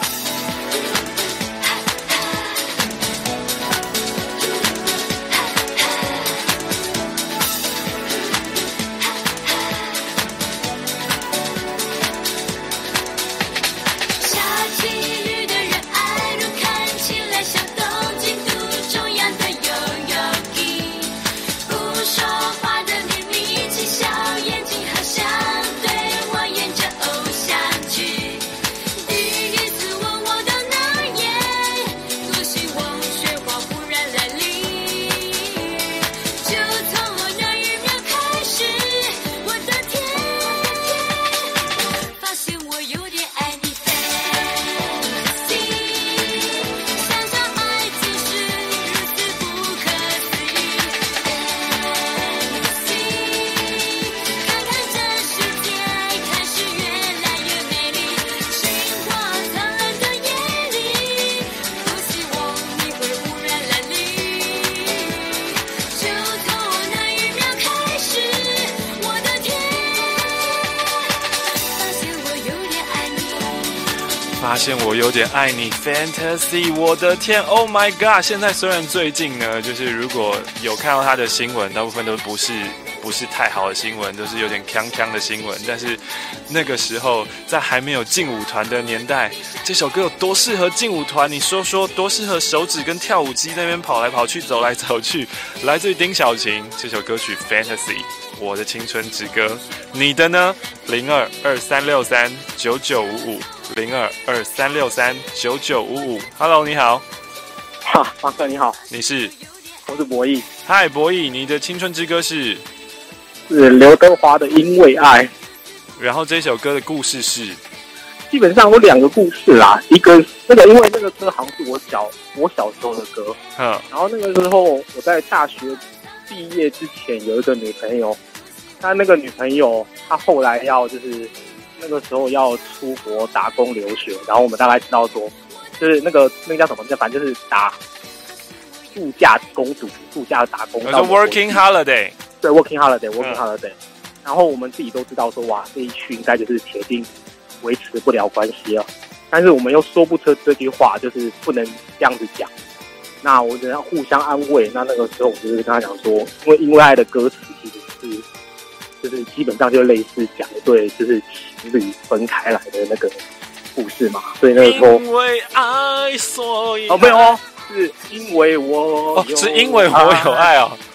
发现我有点爱你 Fantasy， 我的天 Oh my god。 现在虽然最近呢，就是如果有看到他的新闻，大部分都不是太好的新闻，都是有点锵锵的新闻，但是那个时候在还没有劲舞团的年代，这首歌有多适合劲舞团，你说说多适合手指跟跳舞机那边跑来跑去走来走去。来自于丁小晴这首歌曲 Fantasy， 我的青春之歌。你的呢？0223639955 0223639955。 Hello， 你好。 马克你好。 你是？ 我是博弈。 嗨，博弈，你的青春之歌是刘德华的《因为爱》。 然后这首歌的故事是？ 基本上有2个故事啦，一个因为那个歌好像是我小时候的歌，然后那个时候我在大学毕业之前有一个女朋友，那个女朋友她后来就是那个时候要出国打工留学，然后我们大概知道说，就是那个叫什么，反正就是打度假公主、度假打工， 叫 working holiday， 对 working holiday。然后我们自己都知道说，哇，这一去应该就是铁定维持不了关系了，但是我们又说不出这句话，就是不能这样子讲。那我只要互相安慰。那个时候我就是跟他讲说，因为爱的歌词其实是就是基本上就类似讲一对就是情侣分开来的那个故事嘛，所以那个时候因为爱所以没有是因为我有是因为我有爱哦。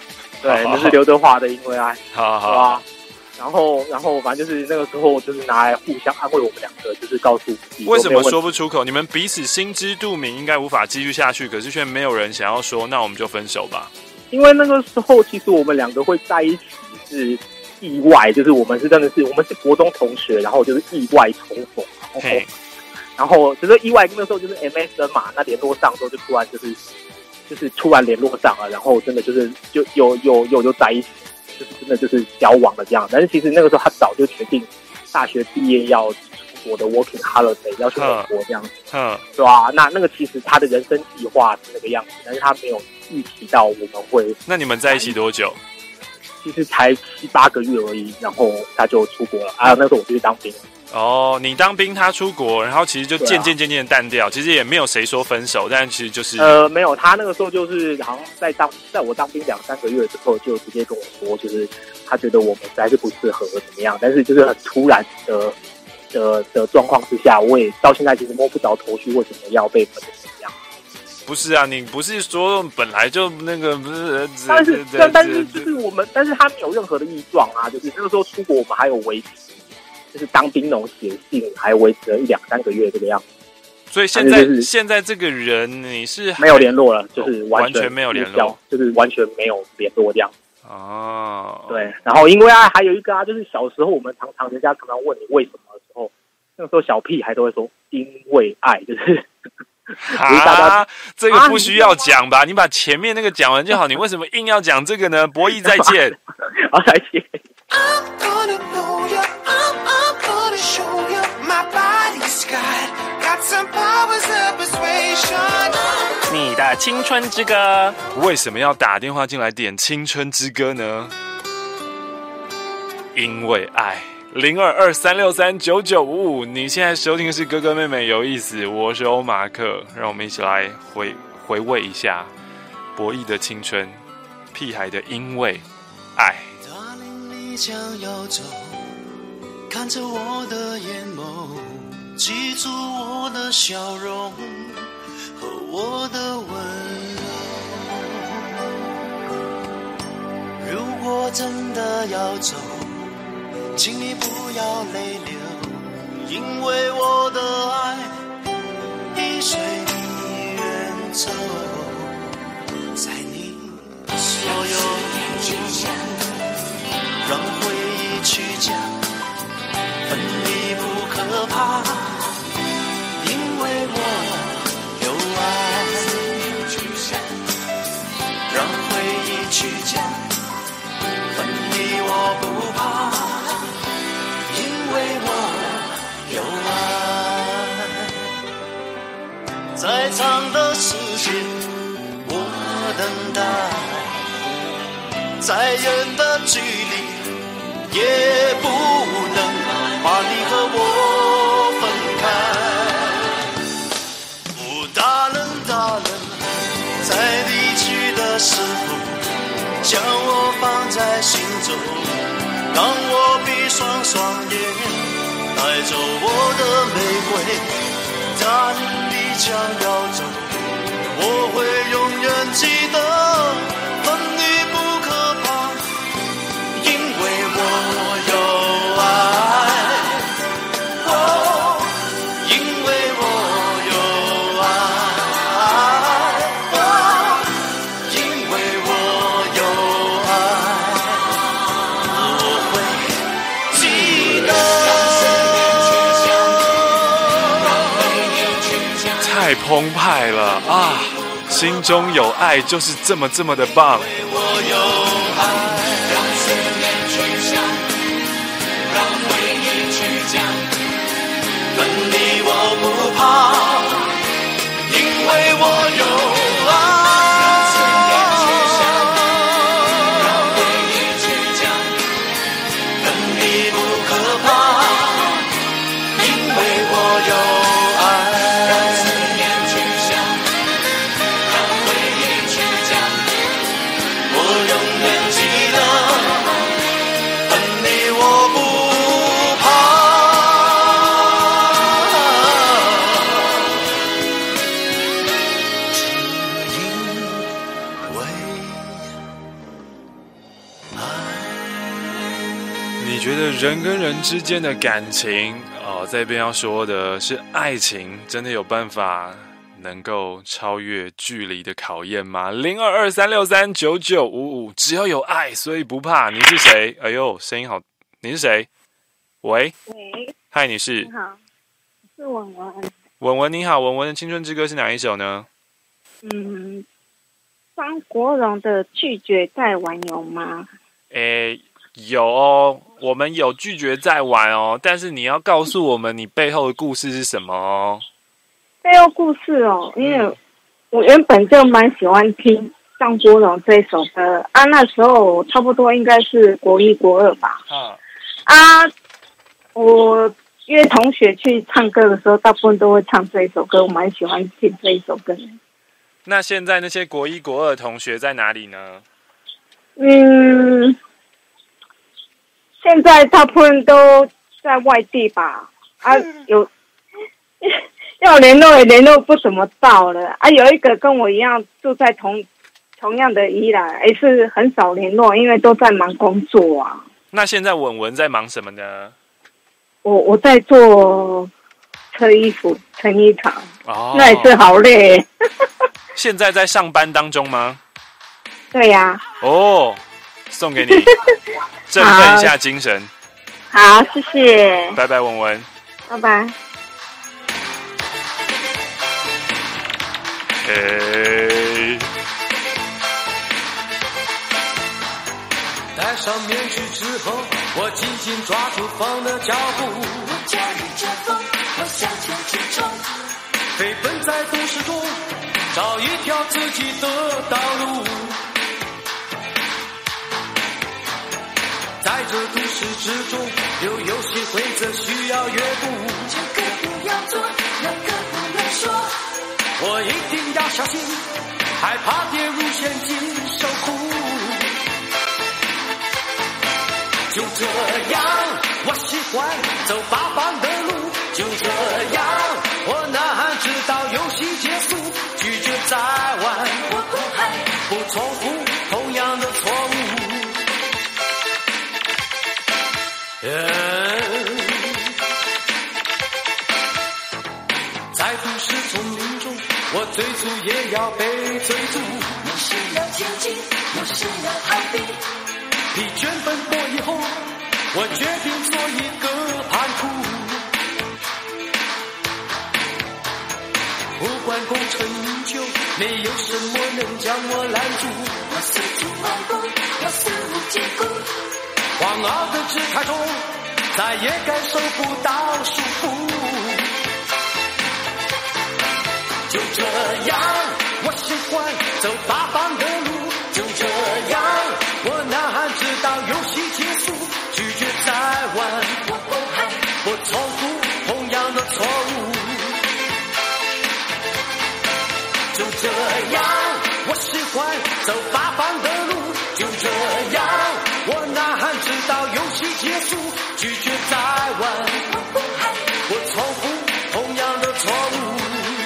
对，那是刘德华的《因为爱》， 好好， 对吧？然后反正就是那个时候就是拿来互相安慰我们两个，就是告诉自己为什么说不出口？你们彼此心知肚明，应该无法继续下去，可是却没有人想要说，那我们就分手吧。 因为那个时候其实我们两个会在一起是意外，就是我们是真的是我们是国中同学，然后就是意外重逢，然后就是意外那时候就是 MSN 嘛，那联络上之后就突然就是突然联络上了，然后真的就是就有在一起。就是真的就是交往了这样，但是其实那个时候他早就决定大学毕业要出国的 working holiday 要去美国这样子，对吧？那个其实他的人生计划是那个样子，但是他没有预期到我们会。 那你们在一起多久？ 其实才7、8个月而已，然后他就出国了。那时候我就去当兵了。 哦，你当兵，他出国，然后其实就渐渐淡掉。其实也没有谁说分手，但其实就是没有。他那个时候就是好像在我当兵2、3个月之后，就直接跟我说，就是他觉得我们实在是不适合怎么样，但是就是很突然的状况之下，我也到现在其实摸不着头绪，为什么要被分成这样。 不是啊，你不是说本来就那个不是？ 但是就是我们，但是他没有任何的异状啊，就是那个时候出国，我们还有维持。就是当兵那种写信，还维持了1、2、3个月这个样子。 所以现在这个人你是没有联络了，就是完全没有联络， 就是完全没有联络这样。 哦， 对。然后因为还有一个就是小时候我们人家常常问你为什么的时候，那个时候小屁孩都会说因为爱，就是这个不需要讲吧？你把前面那个讲完就好，你为什么硬要讲这个呢？博弈再见， 好，再见。 I'm gonna know ya, I'm gonna show ya, my body's got some powers of persuasion. 你的青春之歌，为什么要打电话进来点青春之歌呢？因为爱。0223639955，你现在收听的是哥哥妹妹有意思，我是欧马克，让我们一起来回味一下博弈的青春，屁孩的因为爱。 你将要走，看着我的眼眸，记住我的笑容和我的温柔。如果真的要走，请你不要泪流，因为我的爱已随你远走，在你所有让回忆去讲，分离不可怕，因为我有爱。让回忆去讲，分离我不怕，因为我有爱。再长的时间，我等待；再远的距离，也不能把你和我分开。哦，大人，在离去的时候，将我放在心中，让我闭上双眼，带走我的玫瑰。大人，你将要走，我会永远记得，分离不可怕，因为我有爱。哦，因为我有爱。哦，因为我有爱，我会记得。 太澎湃了啊！心中有爱就是这么的棒。 我有爱，让思念去想，让回忆去讲，分离我不怕，因为我有爱。让思念去想，让回忆去讲，分离不可怕，因为我有爱。让思念去想，让回忆去讲，我永远记得，分离我不怕。 觉得人跟人之间的感情在这边要说的是爱情真的有办法能够超越距离的考验吗？0223639955，只要有爱，所以不怕。你是谁？哎呦，声音好！你是谁？喂，嗨，你是？ 你好，是文文。 文文你好，文文的青春之歌是哪一首呢？ 张国荣的《拒绝再玩》有吗？ 有哦，我们有拒绝再玩哦，但是你要告诉我们你背后的故事是什么哦。 背后故事哦，因为我原本就蛮喜欢听张国荣这首歌啊，那时候差不多应该是国1、国2吧。我约同学去唱歌的时候，大部分都会唱这一首歌，我蛮喜欢听这一首歌。 那现在那些国1、国2的同学在哪里呢？ 现在大部分都在外地吧。要联络也联络不怎么到了啊。有一个跟我一样住在同样的宜兰，也是很少联络，因为都在忙工作啊。 那现在文文在忙什么呢？ 我在做车衣服成衣厂，那也是好累。 现在在上班当中吗？ 对呀。 送给你，振奋一下精神。 好，谢谢。 拜拜，文文。 拜拜。 戴上面具之后，我紧紧抓住风的脚步，我驾驭着风，我向前直冲，飞奔在都市中，找一条自己的道路。在这都市之中，有游戏规则需要阅读，这个不要做，那个不能说，我一定要小心，害怕跌入陷阱受苦。就这样，我喜欢走8方的路，就这样，我呐喊直到游戏结束，拒绝再玩，我不害，不重复同样的错误。在都市丛林中，我追逐也要被追逐，有时要前进，有时要逃避。疲倦奔波以后，我决定做一个叛徒。不管功成名就，没有什么能将我拦住。我四处漫步，我肆无忌顾，狂傲的姿态中，再也感受不到束缚。就这样，我喜欢走8方的路，就这样，我呐喊直到游戏结束，拒绝再玩，我不害，不重复同样的错误。就这样，我喜欢走8方的路，就这样，我呐喊直到游戏结束，拒绝再玩，我不害，不重复同样的错误。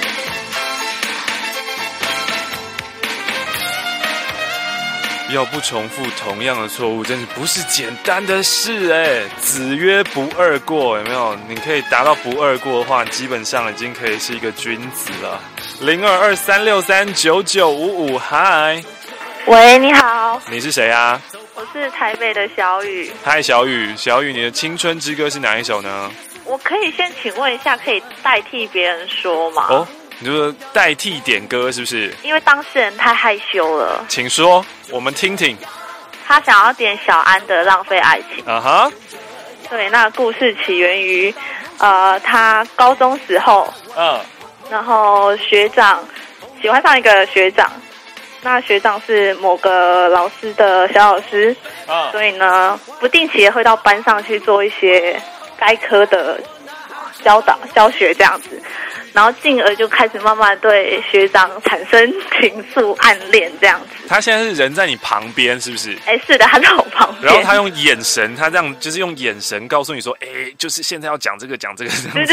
要不重复同样的错误，真是不是简单的事哎！子曰不贰过，有没有？你可以达到不贰过的话，基本上已经可以是一个君子了。0223639955，嗨， 喂，你好， 你是谁啊？ 我是台北的小雨。 嗨，小雨，小雨，你的青春之歌是哪一首呢？ 我可以先请问一下，可以代替别人说吗？ 你就代替点歌是不是？ 因为当事人太害羞了。 请说，我们听听。 他想要点小安的《浪费爱情》。对，那故事起源于，他高中时候，然后学长喜欢上一个学长，那学长是某个老师的小老师，所以呢，不定期的会到班上去做一些该科的教学这样子。然后进而就开始慢慢对学长产生情愫、暗恋这样子。 他现在是人在你旁边，是不是？ 是的，他在我旁边。 然后他用眼神，他这样就是用眼神告诉你说，就是现在要讲这个，讲这个。 对。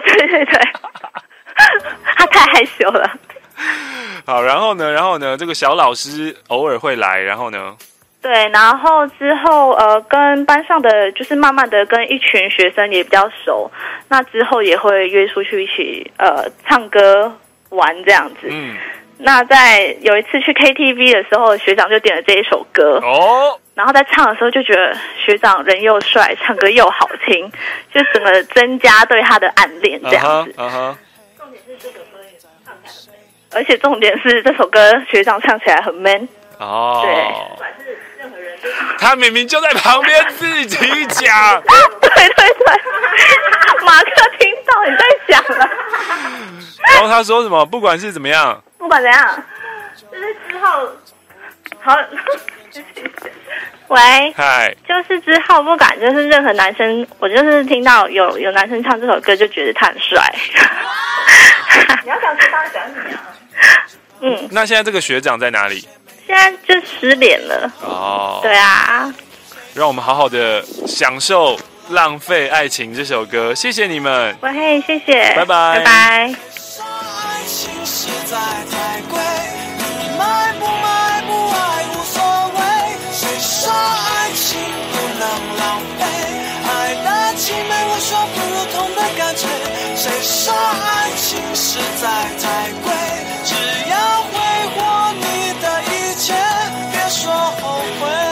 他太害羞了。 好，然后呢，这个小老师偶尔会来，然后呢？ 对，然后之后跟班上的就是慢慢的跟一群学生也比较熟，那之后也会约出去一起唱歌玩这样子。那在有一次去 KTV 的时候，学长就点了这一首歌哦，然后在唱的时候就觉得学长人又帅，唱歌又好听，就整个增加对他的暗恋这样子。重点是这首歌也唱起来很 man， 而且重点是这首歌学长唱起来很 man。哦，对，不管是任何人， 他明明就在旁边自己讲。 对，马克听到你在讲了。 然后他说什么？不管是怎么样， 不管怎样，就是之后，好，喂，嗨，就是之后不管就是任何男生，我就是听到有男生唱这首歌，就觉得他很帅。你要想说他喜欢你啊？ 那现在这个学长在哪里？ 现在就失联了。哦，对啊， 让我们好好的享受《浪费爱情》这首歌，谢谢你们。 喂，谢谢， 拜拜， 拜拜。 爱情实在太贵，你买不买不爱无所谓。谁说爱情不能浪费？爱的凄美我说不如痛的感觉。谁说爱情实在太贵？只要挥霍你的一切，别说后悔。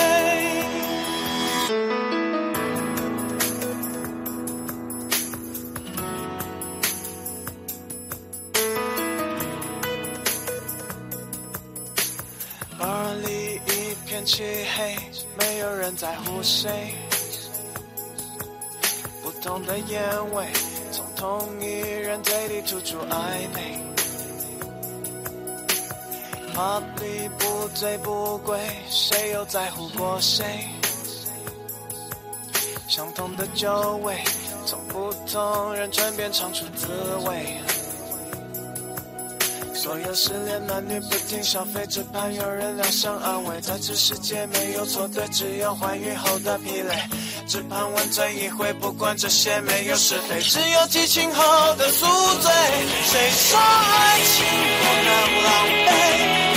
漆黑，没有人在乎谁。不同的烟味，从同一人嘴里吐出暧昧。怕里不醉不归，谁又在乎过谁？相同的酒味，从不同人转变尝出滋味。所有失恋男女不停消费，只盼有人疗伤安慰。在这世界没有错对，只有欢愉后的疲累。只盼问醉一回，不管这些没有是非，只有激情后的宿醉。谁说爱情不能浪费？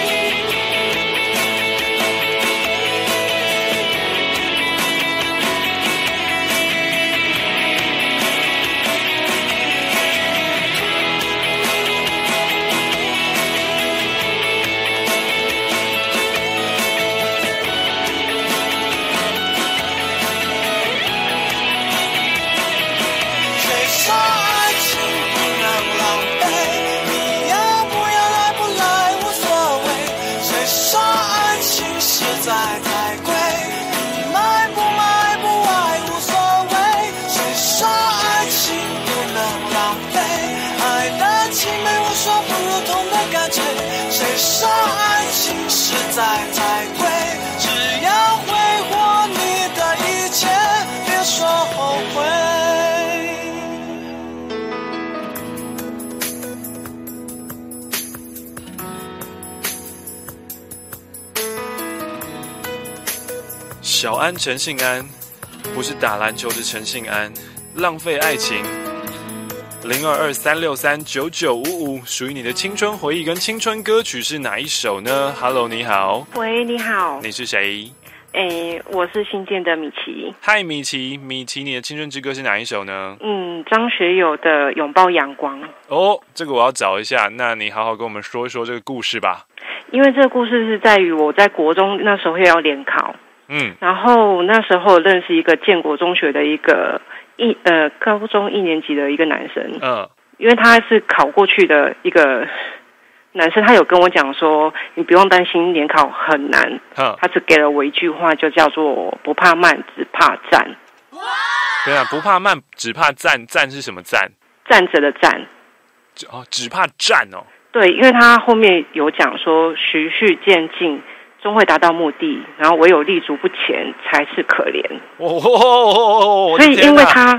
小安陈信安，不是打篮球的陈信安，浪费爱情。0223639955，属于你的青春回忆跟青春歌曲是哪一首呢 ？Hello， 你好。 喂，你好。 你是谁？ 我是新建的米奇。 嗨，米奇，你的青春之歌是哪一首呢？ 张学友的《拥抱阳光》。 哦，这个我要找一下。那你好好跟我们说一说这个故事吧。 因为这个故事是在于我在国中那时候要联考。然后那时候认识一个建国中学的一个高中1年级的一个男生，因为他是考过去的一个男生，他有跟我讲说，你不用担心联考很难，他只给了我一句话，就叫做不怕慢，只怕站。 对啊，不怕慢，只怕站，站是什么站？ 站着的站。 只怕站哦。 对，因为他后面有讲说，循序渐进。终会达到目的，然后唯有立足不前才是可怜。所以因为他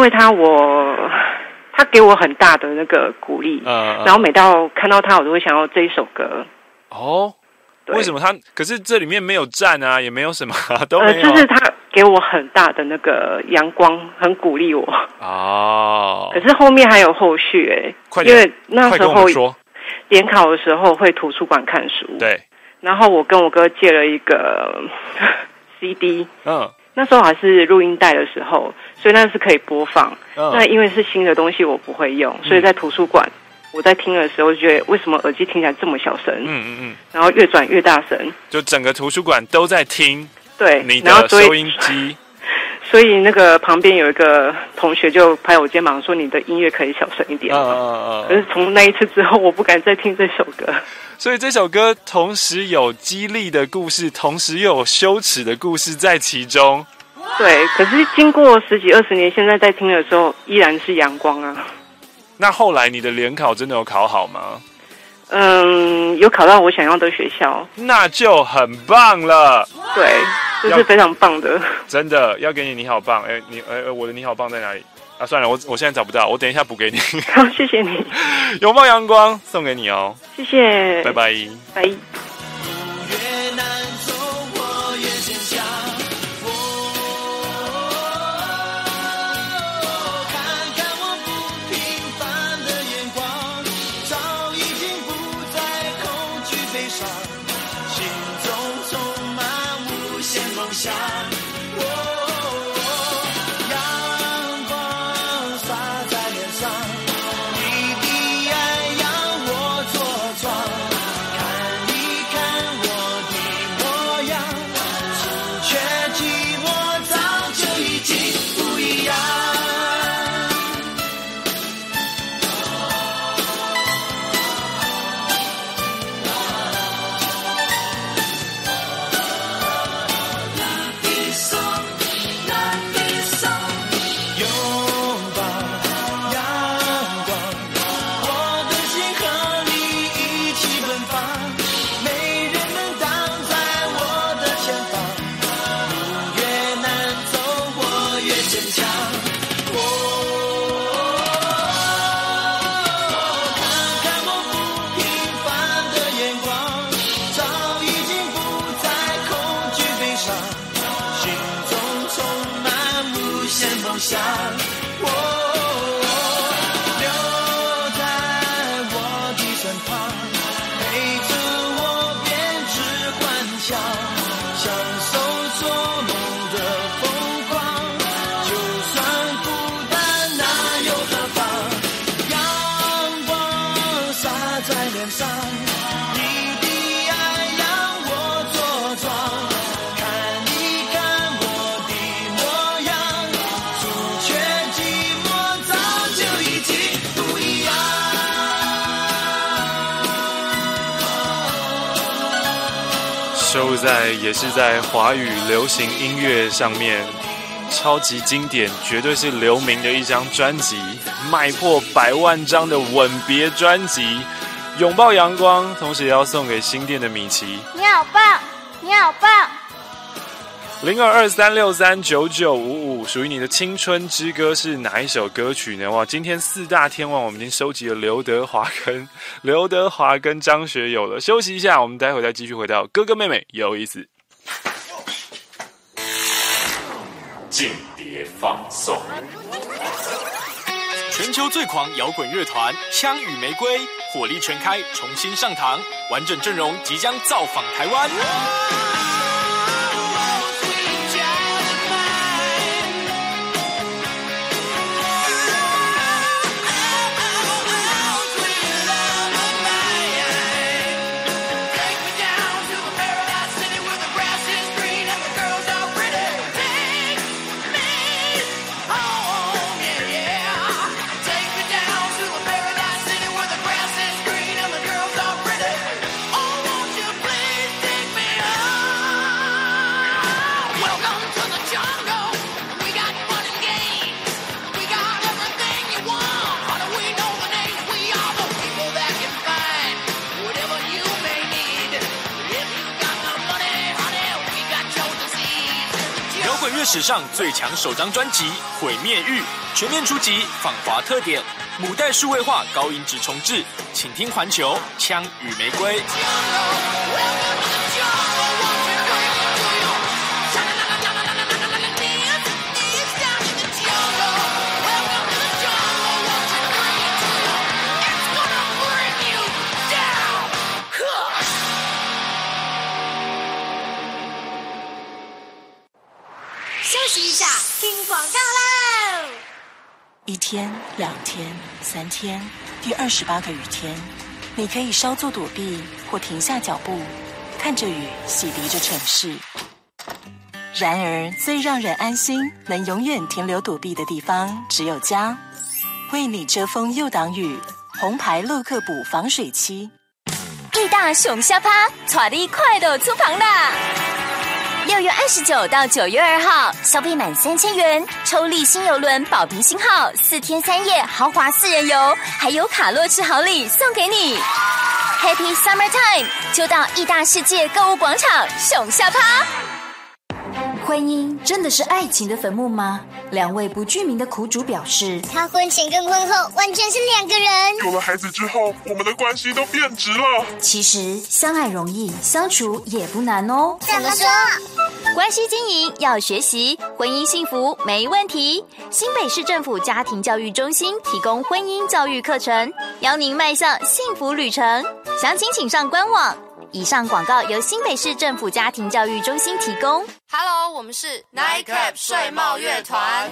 给我很大的那个鼓励，然后每到看到他，我都会想要这一首歌。 哦，为什么他？可是这里面没有站啊，也没有什么都没有。 就是他给我很大的那个阳光，很鼓励我。哦。可是后面还有后续因为那时候联考的时候会图书馆看书。 对。 然后我跟我哥借了一个CD， 那时候还是录音带的时候，所以那是可以播放。那因为是新的东西，我不会用，所以在图书馆我在听的时候，就觉得为什么耳机听起来这么小声？然后越转越大声， 就整个图书馆都在听， 对， 你的收音机。 所以那个旁边有一个同学就拍我肩膀说：“你的音乐可以小声一点。”可是从那一次之后，我不敢再听这首歌。 所以这首歌同时有激励的故事，同时又有羞耻的故事在其中。 对，可是经过10几20年，现在在听的时候依然是阳光啊。 那后来你的联考真的有考好吗？ 有考到我想要的学校， 那就很棒了。 对，这是非常棒的。 真的要给你好棒！我的你好棒在哪里啊？算了，我现在找不到，我等一下补给你。 好，谢谢你。 拥抱阳光送给你哦。 谢谢， 拜拜， 拜。 收在也是在华语流行音乐上面超级经典，绝对是留名的一张专辑，卖破100万张的吻别专辑，拥抱阳光，同时也要送给新店的米奇。 你好棒，你好棒。 0223639955，属于你的青春之歌是哪一首歌曲呢？哇，今天4大天王我们已经收集了刘德华跟张学友了。休息一下，我们待会再继续回到哥哥妹妹有意思。 劲别放送，全球最狂摇滚乐团枪与玫瑰火力全开，重新上堂，完整阵容即将造访台湾。史上最强首张专辑《毁灭欲》全面出击，访华特点，母带数位化，高音质重置，请听环球枪与玫瑰。 息一下，听广告喽。 1天、2天、3天，第28个雨天，你可以稍作躲避或停下脚步，看着雨洗涤着城市。然而，最让人安心、能永远停留躲避的地方，只有家。为你遮风又挡雨，红牌洛克补防水漆。 义大熊虾趴，带你快乐出棚啦！6月29到9月2号，消费满3000元，抽力新邮轮宝瓶星号4天3夜豪华4人游，还有卡洛吃好礼送给你。Happy Summertime， 就到义大世界购物广场熊虾趴。 婚姻真的是爱情的坟墓吗？2位不具名的苦主表示， 他婚前跟婚后完全是2个人。 有了孩子之后，我们的关系都变质了。 其实相爱容易，相处也不难哦。 怎么说？ 关系经营要学习，婚姻幸福没问题。新北市政府家庭教育中心提供婚姻教育课程，邀您迈向幸福旅程。详情请上官网。以上广告由新北市政府家庭教育中心提供。 Hello， 我们是 Nightcap 睡帽乐团。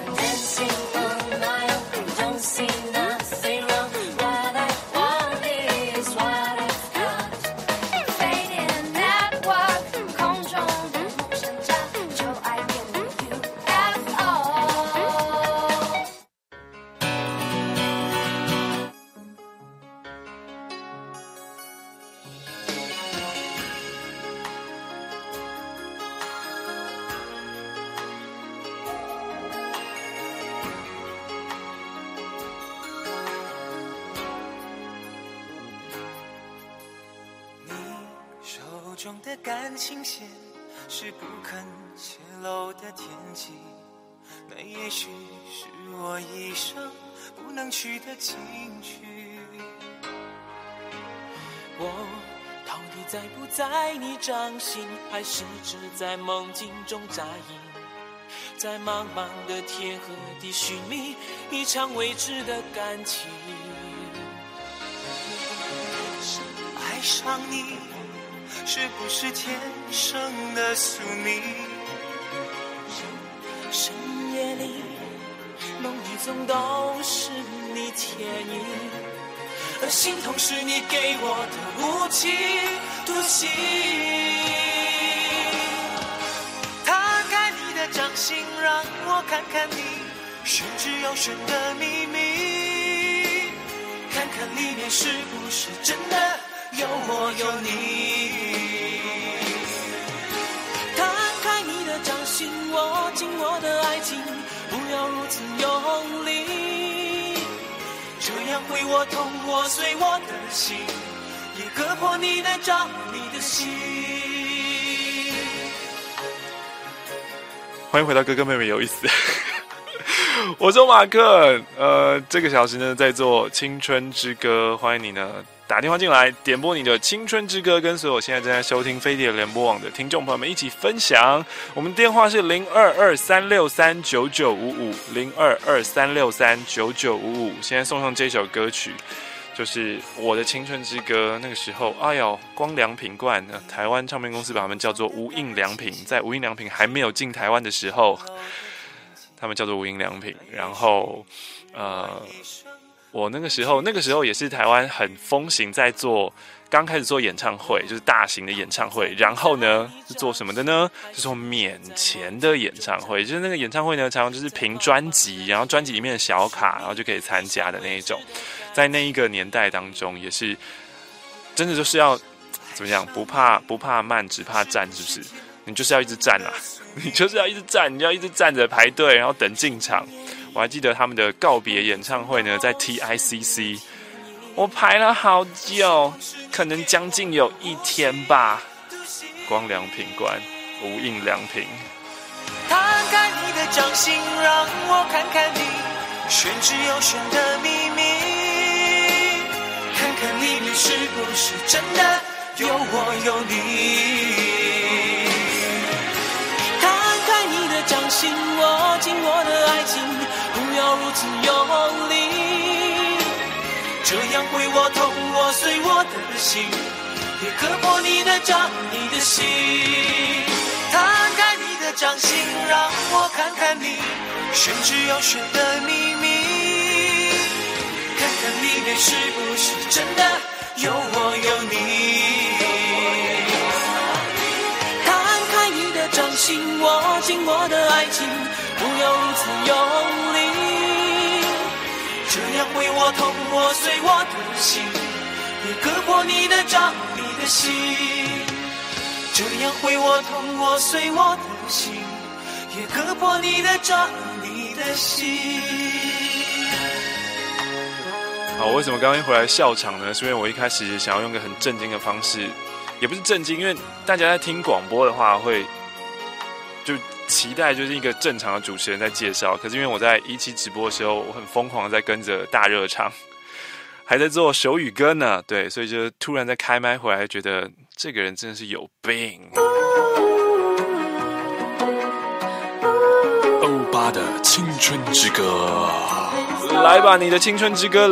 中的感情线是不肯泄露的天机，那也许是我一生不能去的禁区。 我到底在不在你掌心，还是只在梦境中扎营，在茫茫的天和地寻觅一场未知的感情。 爱上你是不是天生的宿命？ 深夜里梦里总都是你倩影，而心痛是你给我的无情毒刑。 摊开你的掌心，让我看看你玄之又玄的秘密，看看里面是不是真的有我有你。 摊开你的掌心，握紧我的爱情，不要如此用力， 这样会我痛，我碎我的心，也割破你的掌，你的心。 欢迎回到哥哥妹妹有意思。我是马克，这个小时呢在做青春之歌，欢迎你呢打电话进来点播你的青春之歌，跟所有现在正在收听飞碟联播网的听众朋友们一起分享。我们电话是0223639955，0223639955。现在送上这首歌曲，就是我的青春之歌。那个时候，哎呦，光良品冠，台湾唱片公司把他们叫做无印良品，在无印良品还没有进台湾的时候，他们叫做无印良品。然后，我那个时候也是台湾很风行在做，刚开始做演唱会，就是大型的演唱会。然后呢，是做什么的呢？是做免钱的演唱会，就是那个演唱会呢，常常就是凭专辑，然后专辑里面的小卡，然后就可以参加的那一种。在那一个年代当中，也是真的就是要怎么样，不怕慢，只怕站，是不是？你就是要一直站啊，你就是要一直站，你要一直站着排队，然后等进场。我还记得他们的告别演唱会呢，在 TICC， 我排了好久，可能将近有1天吧。光良品冠，无印良品。 摊开你的掌心，让我看看你玄之又玄的秘密，看看里面是不是真的有我有你。 摊开你的掌心，握紧我的爱情，不要如此用力， 这样会我痛，我碎我的心，也割破你的掌，你的心。摊开你的掌心，让我看看你选只要选的秘密，看看里面是不是真的有我有你。看看你的掌心，握紧我的爱情，不要如此用力，这样会我痛我碎我的心，也割破你的掌你的心，这样会我痛我碎我的心，也割破你的掌你的心。 好，为什么刚刚回来笑场呢？是因为我一开始想要用个很震惊的方式，也不是震惊，因为大家在听广播的话会就期待就是一个正常的主持人在介绍，可是因为我在17直播的时候，我很疯狂的在跟着大热唱，还在做手语歌呢，对，所以就突然在开麦回来，觉得这个人真的是有病。 欧巴的青春之歌， 来吧，你的青春之歌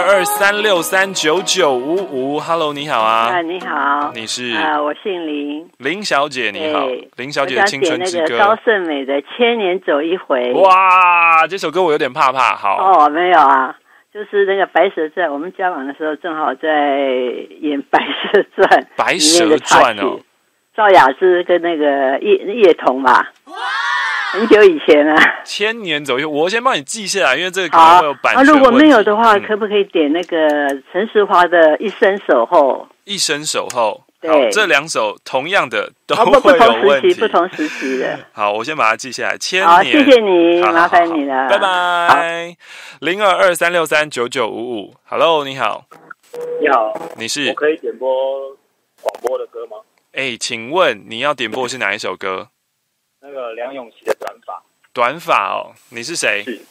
0223639955。Hello， 你好啊。 你好。 你是？ 我姓林。 林小姐，你好。林小姐的青春之歌。 高胜美的《千年走一回》。 哇，这首歌我有点怕。好。 哦，没有啊，就是那个《白蛇传》，我们交往的时候正好在演《白蛇传》。 白蛇传哦。 赵雅芝跟那个叶童吧。很久以前了， 千年走一回，我先帮你记下来，因为这个可能会有版权问题。 如果没有的话，可不可以点那个陈淑桦的《一生守候》？ 一生守候， 对， 这两首同样的都会有问题， 不同时期的。 好，我先把它记下来。千年， 好，谢谢你，麻烦你了， 拜拜。0223639955 ，Hello， 你好。 你好， 你是？ 我可以点播广播的歌吗？ 请问你要点播的是哪一首歌？ 那个梁咏琪的短发。 短发哦，你是谁？ 是。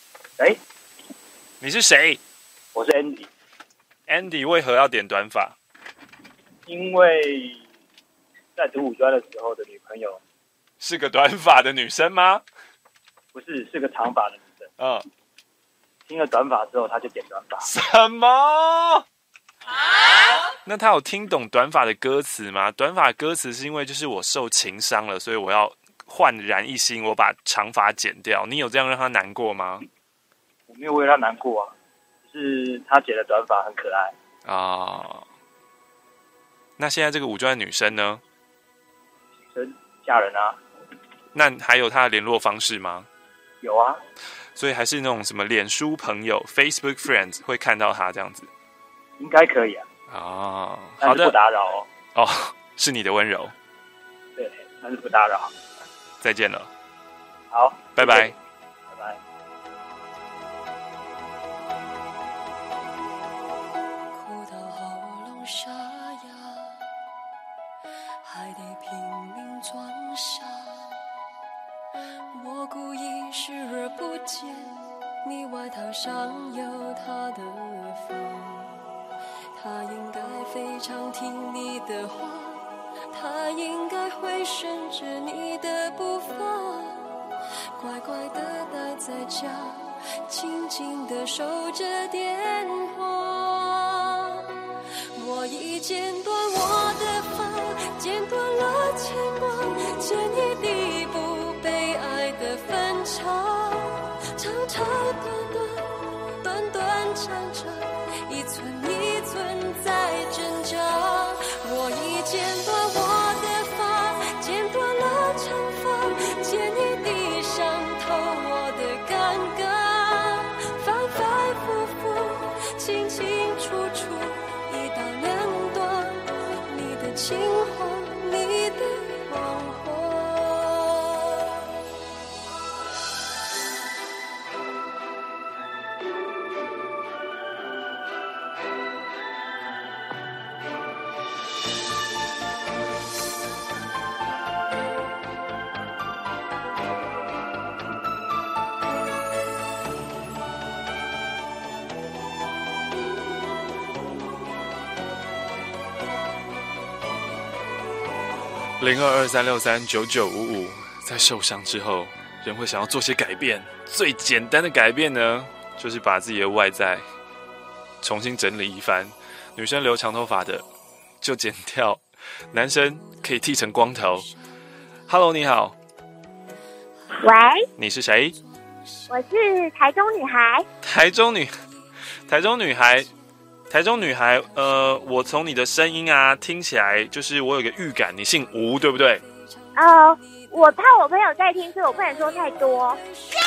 你是谁？ 我是 Andy。Andy 为何要点短发？ 因为在读五专的时候的女朋友是个短发的女生吗？ 不是，是个长发的女生。听了短发之后，她就点短发。 什么？那她有听懂短发的歌词吗？短发的歌词是因为就是我受情伤了，所以我要焕然一新，我把长发剪掉。你有这样让她难过吗？ 我没有为她难过啊，只是她剪的短发很可爱啊。那现在这个五专的女生呢？ 女生嫁人啊。 那还有她的联络方式吗？ 有啊。 所以还是那种什么脸书朋友 Facebook Friends 会看到她这样子？ 应该可以啊。 好的， 不打扰哦。是你的温柔。 对，但是不打扰。 再见了。 好， 拜拜。 拜拜。 哭到喉咙沙哑，还得拼命装傻。我故意视而不见，你外套上有他的风，他应该非常听你的话，他应该会顺着你的步伐，乖乖地待在家，静静地守着电话。我已剪断我的发，剪断了牵挂，剪一地不被爱的分岔，长长短短，短短长长，一寸一寸在挣扎。我已剪断我的发，剪断了长发，剪一地伤透我的尴尬，反反复复，清清楚楚，一刀两断，你的情话，你的谎话。 0223639955，在受伤之后，人会想要做些改变。最简单的改变呢，就是把自己的外在重新整理一番。女生留长头发的就剪掉，男生可以剃成光头。Hello， 你好。 喂， 你是谁？ 我是台中女孩。 台中女孩，我从你的声音啊听起来，就是我有个预感，你姓吴，对不对？ 我怕我朋友在听，所以我不能说太多。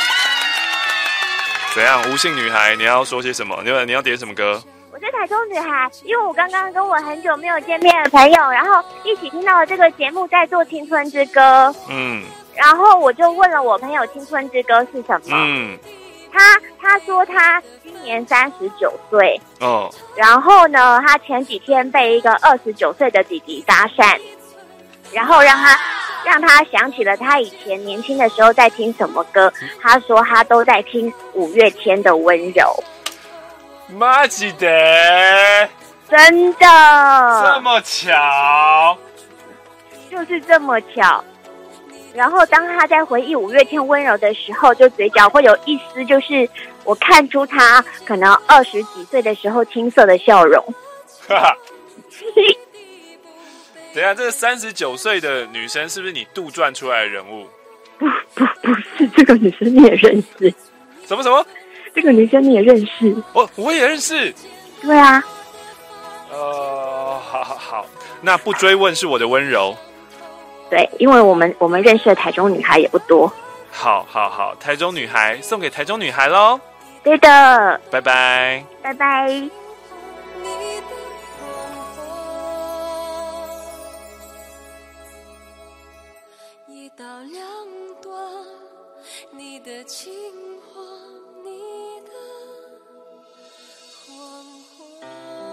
怎样？吴姓女孩，你要说些什么？你要点什么歌？ 我是台中女孩，因为我刚刚跟我很久没有见面的朋友，然后一起听到了这个节目在做青春之歌。然后我就问了我朋友青春之歌是什么。他说他今年39岁。然后呢，他前几天被一个29岁的弟弟搭讪，然后让他想起了他以前年轻的时候在听什么歌。他说他都在听5月天的温柔。 マジで？ 真的？ 这么巧？ 就是这么巧。然后当他在回忆5月天温柔的时候，就嘴角会有一丝，就是我看出他可能20几岁的时候青涩的笑容。 等一下，这39岁的女生是不是你杜撰出来的人物？ 不是，这个女生你也认识。 什么？ 这个女生你也认识？ 我也认识。 对啊。 好，那不追问是我的温柔。 对，因为我们认识的台中女孩也不多。 好，台中女孩送给台中女孩咯。 对的。 拜拜。 拜拜。 一刀两断，你的情话，你的谎话。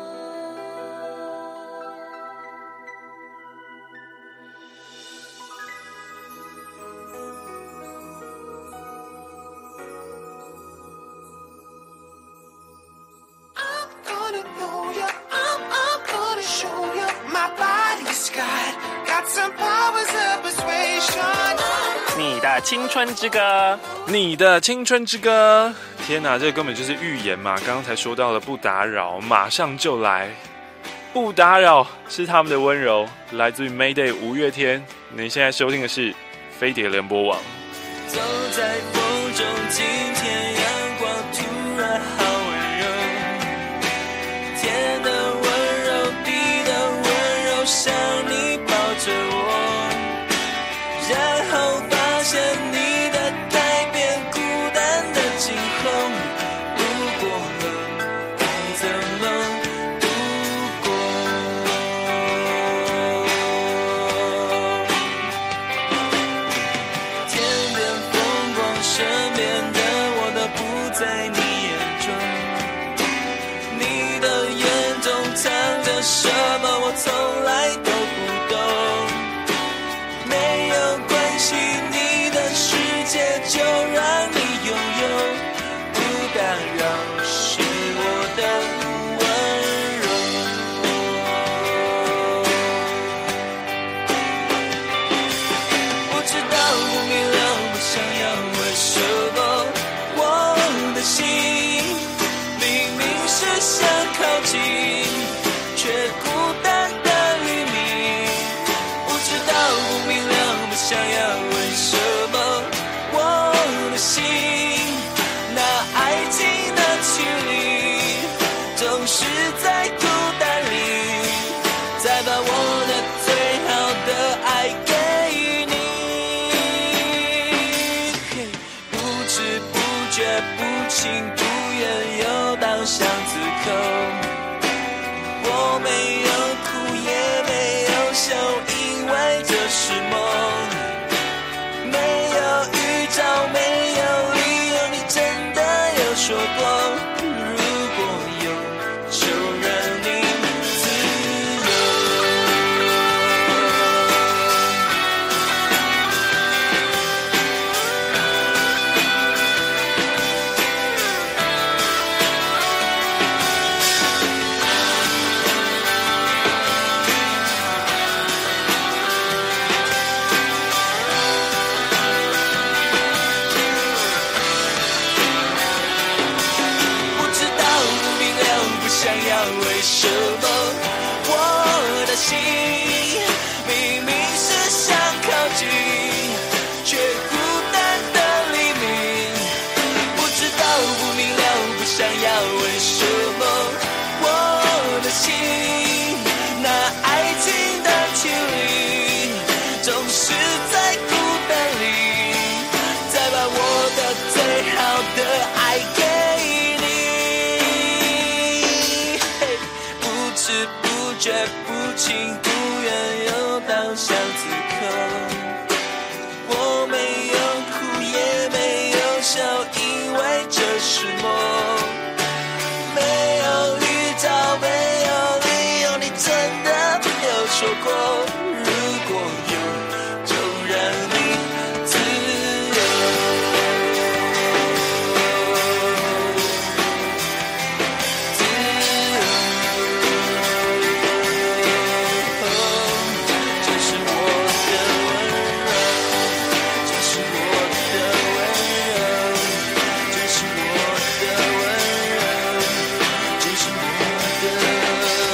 你的青春之歌，你的青春之歌。天哪，这根本就是预言嘛！刚刚才说到了不打扰，马上就来。不打扰是他们的温柔，来自于 Mayday 5月天。你现在收听的是飞碟联播网。 走在风中，今天阳光突然好温柔，天的温柔，地的温柔，像你抱着我，然后发现你的改变，孤单的今后，路过了，该怎么度过？天边风光，身边的我都不在你眼中，你的眼中藏着什么，我从来都不懂。没有关系，你的世界就让你拥有，不打扰是我的温柔。不知道不明了，不想要为什么，我的心明明是想靠近，却孤单的黎明。不知道不明了，不想要为什么，我的心那爱情的距离，总是在孤单里，再把我的最好的爱给你。不知不觉，不情不愿，又到巷子口，我没有哭也没有笑，因为这是梦。没有预兆，没有理由，你真的有说过，如果有，就让你自由。 心不愿又到巷子口。我没有哭也没有笑，因为这是梦。没有预兆，没有理由，你真的没有说过，如果有，就让你自由。自由，这是我的温柔，这是我的温柔，这是我的温柔，这是我的温柔。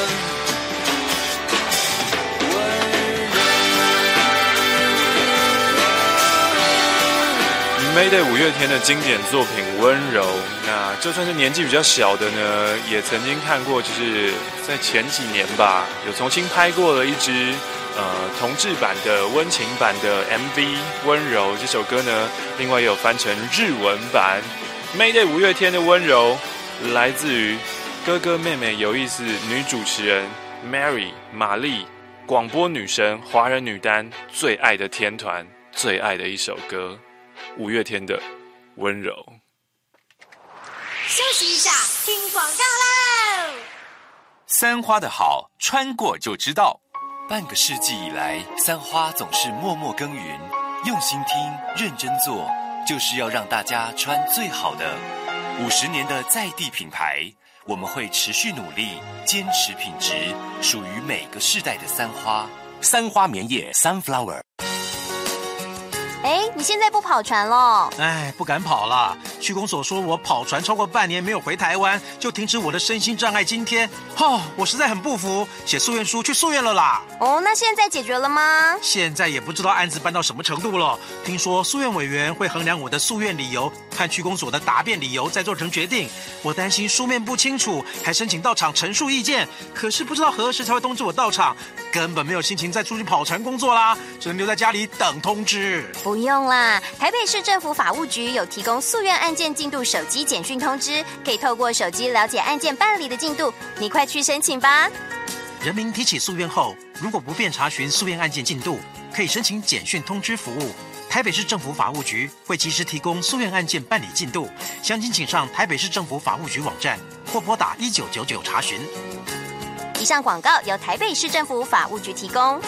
Mayday 五月天的经典作品《温柔》，那就算是年纪比较小的呢，也曾经看过，就是在前几年吧，有重新拍过了一支同志版的温情版的 MV《温柔》这首歌呢，另外也有翻成日文版。Mayday 五月天的《温柔》来自于哥哥妹妹有意思女主持人 Mary 玛丽，广播女神，华人女单最爱的天团，最爱的一首歌。五月天的温柔。 休息一下，听广告喽。 三花的好，穿过就知道。半个世纪以来，三花总是默默耕耘，用心听，认真做，就是要让大家穿最好的。50年的在地品牌，我们会持续努力，坚持品质，属于每个世代的三花。三花棉业 Sunflower。 哎，你现在不跑船了？ 哎，不敢跑了。区公所说我跑船超过半年没有回台湾，就停止我的身心障碍津贴。我实在很不服，写诉愿书去诉愿了啦。 哦，那现在解决了吗？ 现在也不知道案子办到什么程度了。听说诉愿委员会衡量我的诉愿理由和区公所的答辩理由，再做成决定。我担心书面不清楚，还申请到场陈述意见，可是不知道何时才会通知我到场，根本没有心情再出去跑船工作啦，只能留在家里等通知。 不用啦，台北市政府法务局有提供诉愿案件进度手机简讯通知，可以透过手机了解案件办理的进度，你快去申请吧。 人民提起诉愿后，如果不便查询诉愿案件进度，可以申请简讯通知服务。台北市政府法务局会及时提供诉愿案件办理进度，详情请上台北市政府法务局网站或拨打1999查询。 以上广告由台北市政府法务局提供。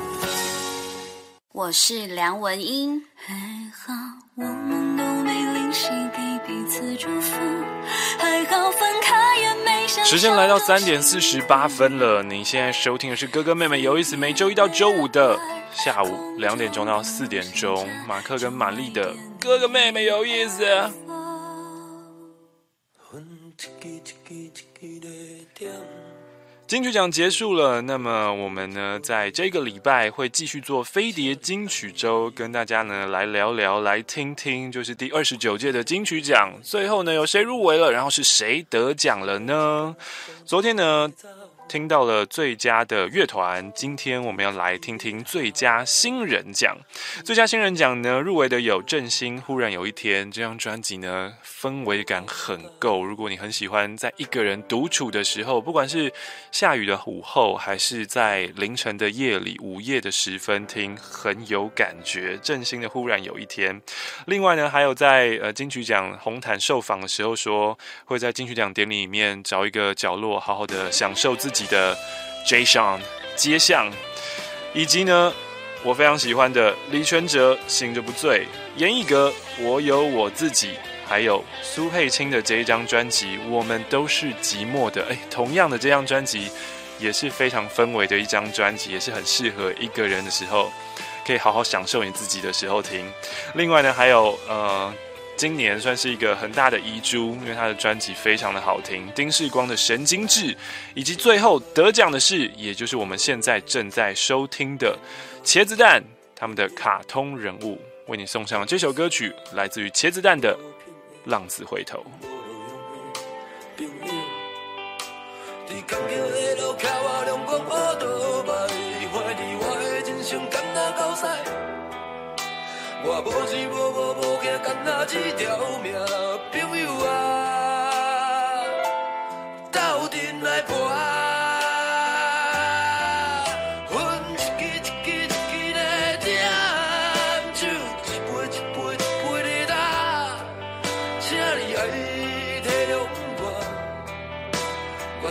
我是梁文音。还好我们都没灵犀给彼此祝福，还好分开也没想。 时间来到3点48分了，你现在收听的是哥哥妹妹有意思，每周一到周五的下午2点钟到4点钟，马克跟玛丽的哥哥妹妹有意思。金曲奖结束了，那么我们呢，在这个礼拜会继续做飞碟金曲周，跟大家呢来聊聊，来听听，就是第29届的金曲奖，最后呢有谁入围了，然后是谁得奖了呢？昨天呢听到了最佳的乐团，今天我们要来听听最佳新人奖。最佳新人奖呢，入围的有振兴忽然有一天，这张专辑呢氛围感很够，如果你很喜欢在一个人独处的时候，不管是下雨的午后还是在凌晨的夜里，午夜的时分听，很有感觉。振兴的忽然有一天。另外呢，还有在金曲奖红毯受访的时候说，会在金曲奖典礼里面找一个角落好好的享受自己的 Jay Sean 街巷，以及呢我非常喜欢的李全哲醒着不醉，严艺格我有我自己，还有苏佩青的这一张专辑我们都是寂寞的。同样的这张专辑也是非常氛围的一张专辑，也是很适合一个人的时候可以好好享受你自己的时候听。另外呢还有今年算是一个很大的遗珠，因为他的专辑非常的好听，丁世光的神经质，以及最后得奖的是，也就是我们现在正在收听的茄子蛋他们的卡通人物，为你送上这首歌曲，来自于茄子蛋的浪子回头。 我无钱无惊，干那一条命，朋友啊，斗阵来搏。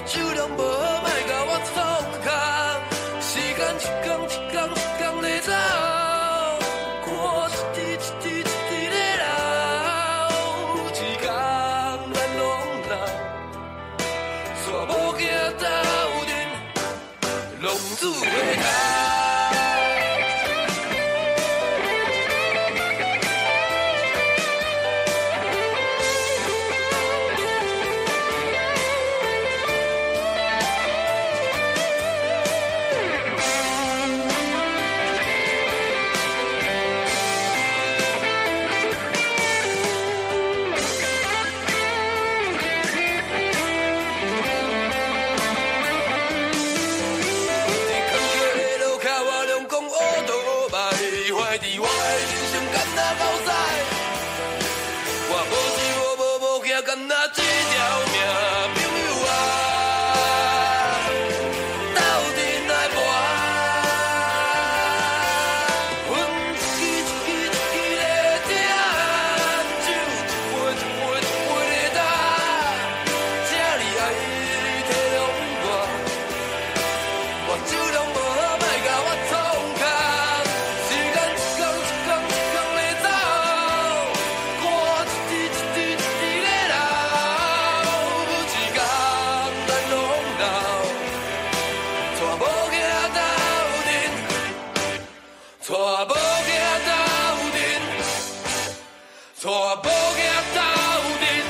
酒量无好，莫甲我创空。时间一天一天一天在走，看一滴一滴一滴在流，有一天咱拢老，煞无行斗阵，浪子回头。干那这条命，朋友啊，斗阵来搏，分一支一支一支在喝，酒一杯一杯一杯在干，这厉害体谅我，我酒量无好，莫甲我创空，时间一天一天一天在走，看一滴一滴一滴在流。带无行斗阵，带无行斗阵。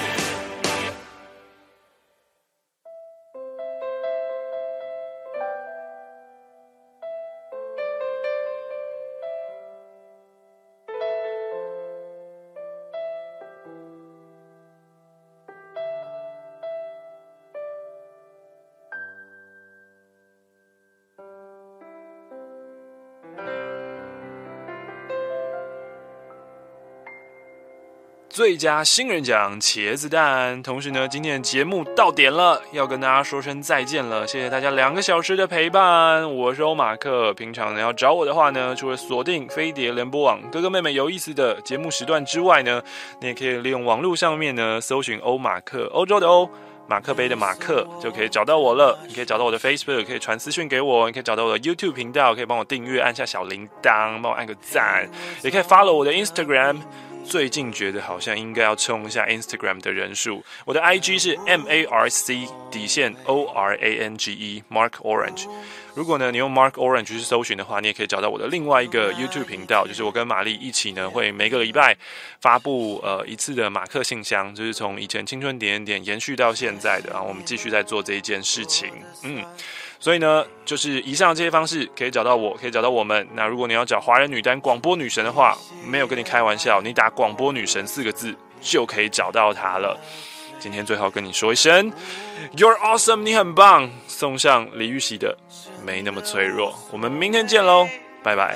最佳新人奖茄子蛋。同时呢，今天的节目到点了，要跟大家说声再见了。谢谢大家2个小时的陪伴，我是欧马克。平常呢要找我的话呢，除了锁定飞碟联播网哥哥妹妹有意思的节目时段之外呢，你也可以利用网络上面呢搜寻欧马克，欧洲的欧，马克杯的马克，就可以找到我了。你可以找到我的 Facebook， 可以传私讯给我，你可以找到我的 YouTube 频道，可以帮我订阅，按下小铃铛，帮我按个赞，也可以 follow 我的 Instagram。最近觉得好像应该要冲一下 Instagram 的人数，我的 IG 是 MARC_ORANGE Mark Orange。如果呢你用 Mark Orange 去搜寻的话，你也可以找到我的另外一个 YouTube 频道，就是我跟玛丽一起呢会每个礼拜发布一次的马克信箱，就是从以前青春点点点延续到现在的，然后我们继续在做这一件事情。所以呢，就是以上这些方式可以找到我，可以找到我们。那如果你要找华人女单广播女神的话，没有跟你开玩笑，你打广播女神4个字就可以找到她了。今天最后跟你说一声 You're awesome， 你很棒，送上李玉玺的没那么脆弱。我们明天见咯，拜拜。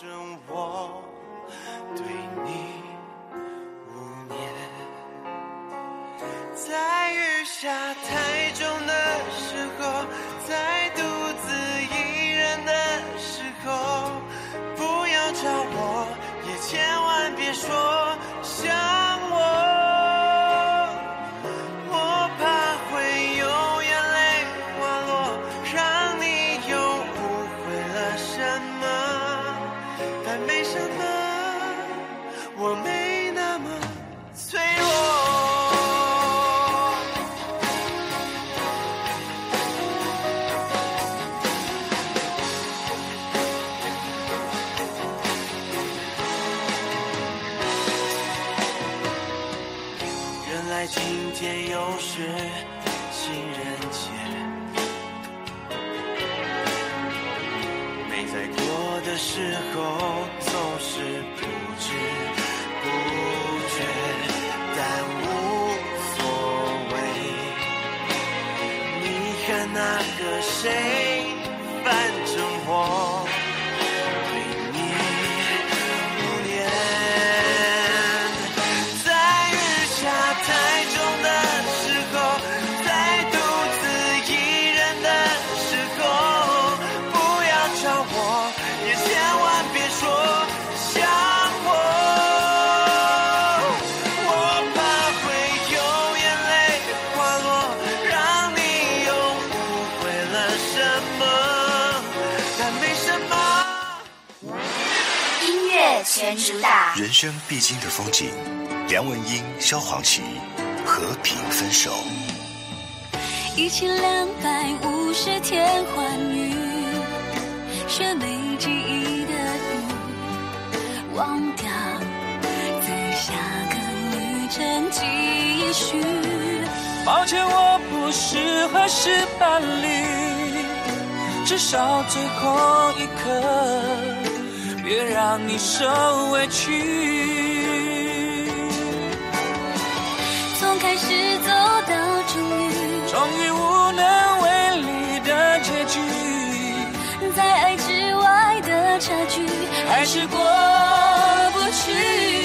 在雨下太重的时候，在独自一人的时候，不要找我，也千万别说想我，我怕会有眼泪滑落，让你又误会了什么，但没什么，我没那么脆弱。今天又是情人节，没在过的时候总是不知不觉，但无所谓。你和那个谁，反正我对你无念。 全主打。 人生必经的风景，梁文音、萧煌奇和平分手。 1250天欢愉，学没记忆的雨，忘掉，在下个旅程继续。 抱歉，我不适合是伴侣，至少最后一刻，别让你受委屈。 从开始走到终于无能为力的结局， 在爱之外的差距还是过不去。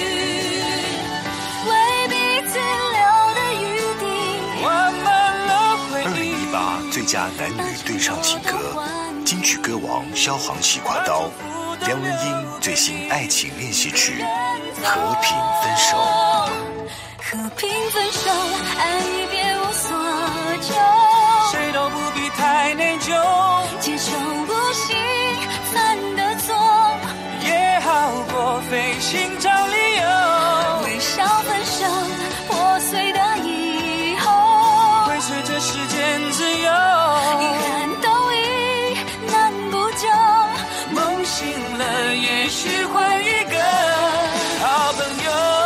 为彼此留的余地， 完满了回忆。 2018最佳男女对唱情歌，金曲歌王萧煌奇挎刀，梁文音最新爱情练习曲《和平分手》。 和平分手，爱已别无所求， 谁都不必太内疚， 接受不幸犯的错， 也好过费心找理由。 微笑分手，破碎的以后， 会随着时间自由， 遗憾都已难补救， 梦醒了，也许换一个好朋友。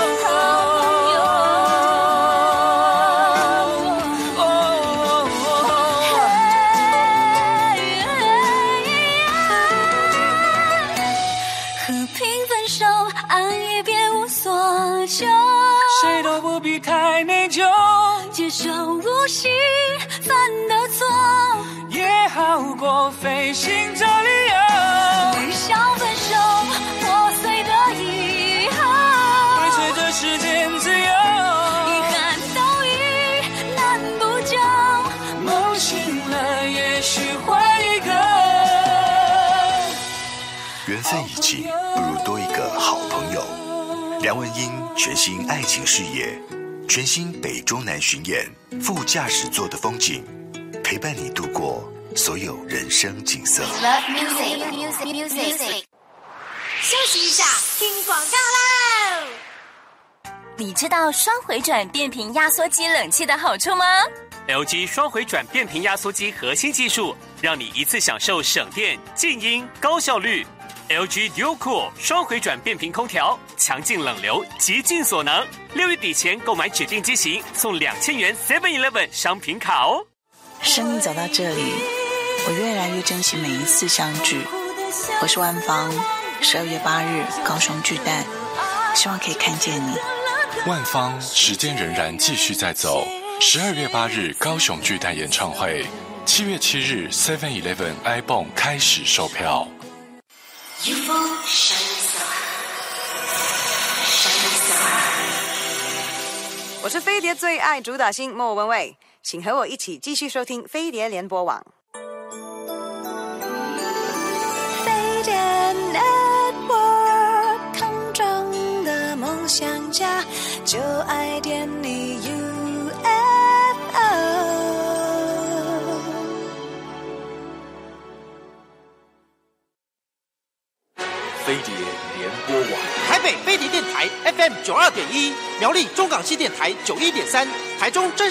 谁都不必太内疚， 接受无心犯的错， 也好过费心找理由。 微笑分手，破碎的以后， 会随着时间自由， 遗憾都已难补救， 梦醒了，也许换一个。 缘分已尽，不如多一个好朋友。梁文音全新爱情事业，全新北中南巡演，副驾驶座的风景，陪伴你度过所有人生景色。 Love music。休息一下，听广告喽。 你知道双回转变频压缩机冷气的好处吗？ LG 双回转变频压缩机核心技术，让你一次享受省电、静音、高效率。LG Dual Cool 双回转变频空调，强劲冷流，极尽所能。6月底前购买指定机型，送2000元 7-Eleven 商品卡哦。 生命走到这里，我越来越珍惜每一次相聚。我是万芳，12月8日高雄巨蛋，希望可以看见你。 万芳，时间仍然继续在走。12月8日高雄巨蛋演唱会，7月7日 7-Eleven iBon 开始售票。 UFO Shining Star， Shining Star。 我是飞碟最爱主打星莫文蔚，请和我一起继续收听飞碟联播网。 飞碟 Network， 空中的梦想家，就爱点你 UFO。 飞碟联播网， 台北飞碟电台 FM 92.1，苗栗中港西电台91.3，台中真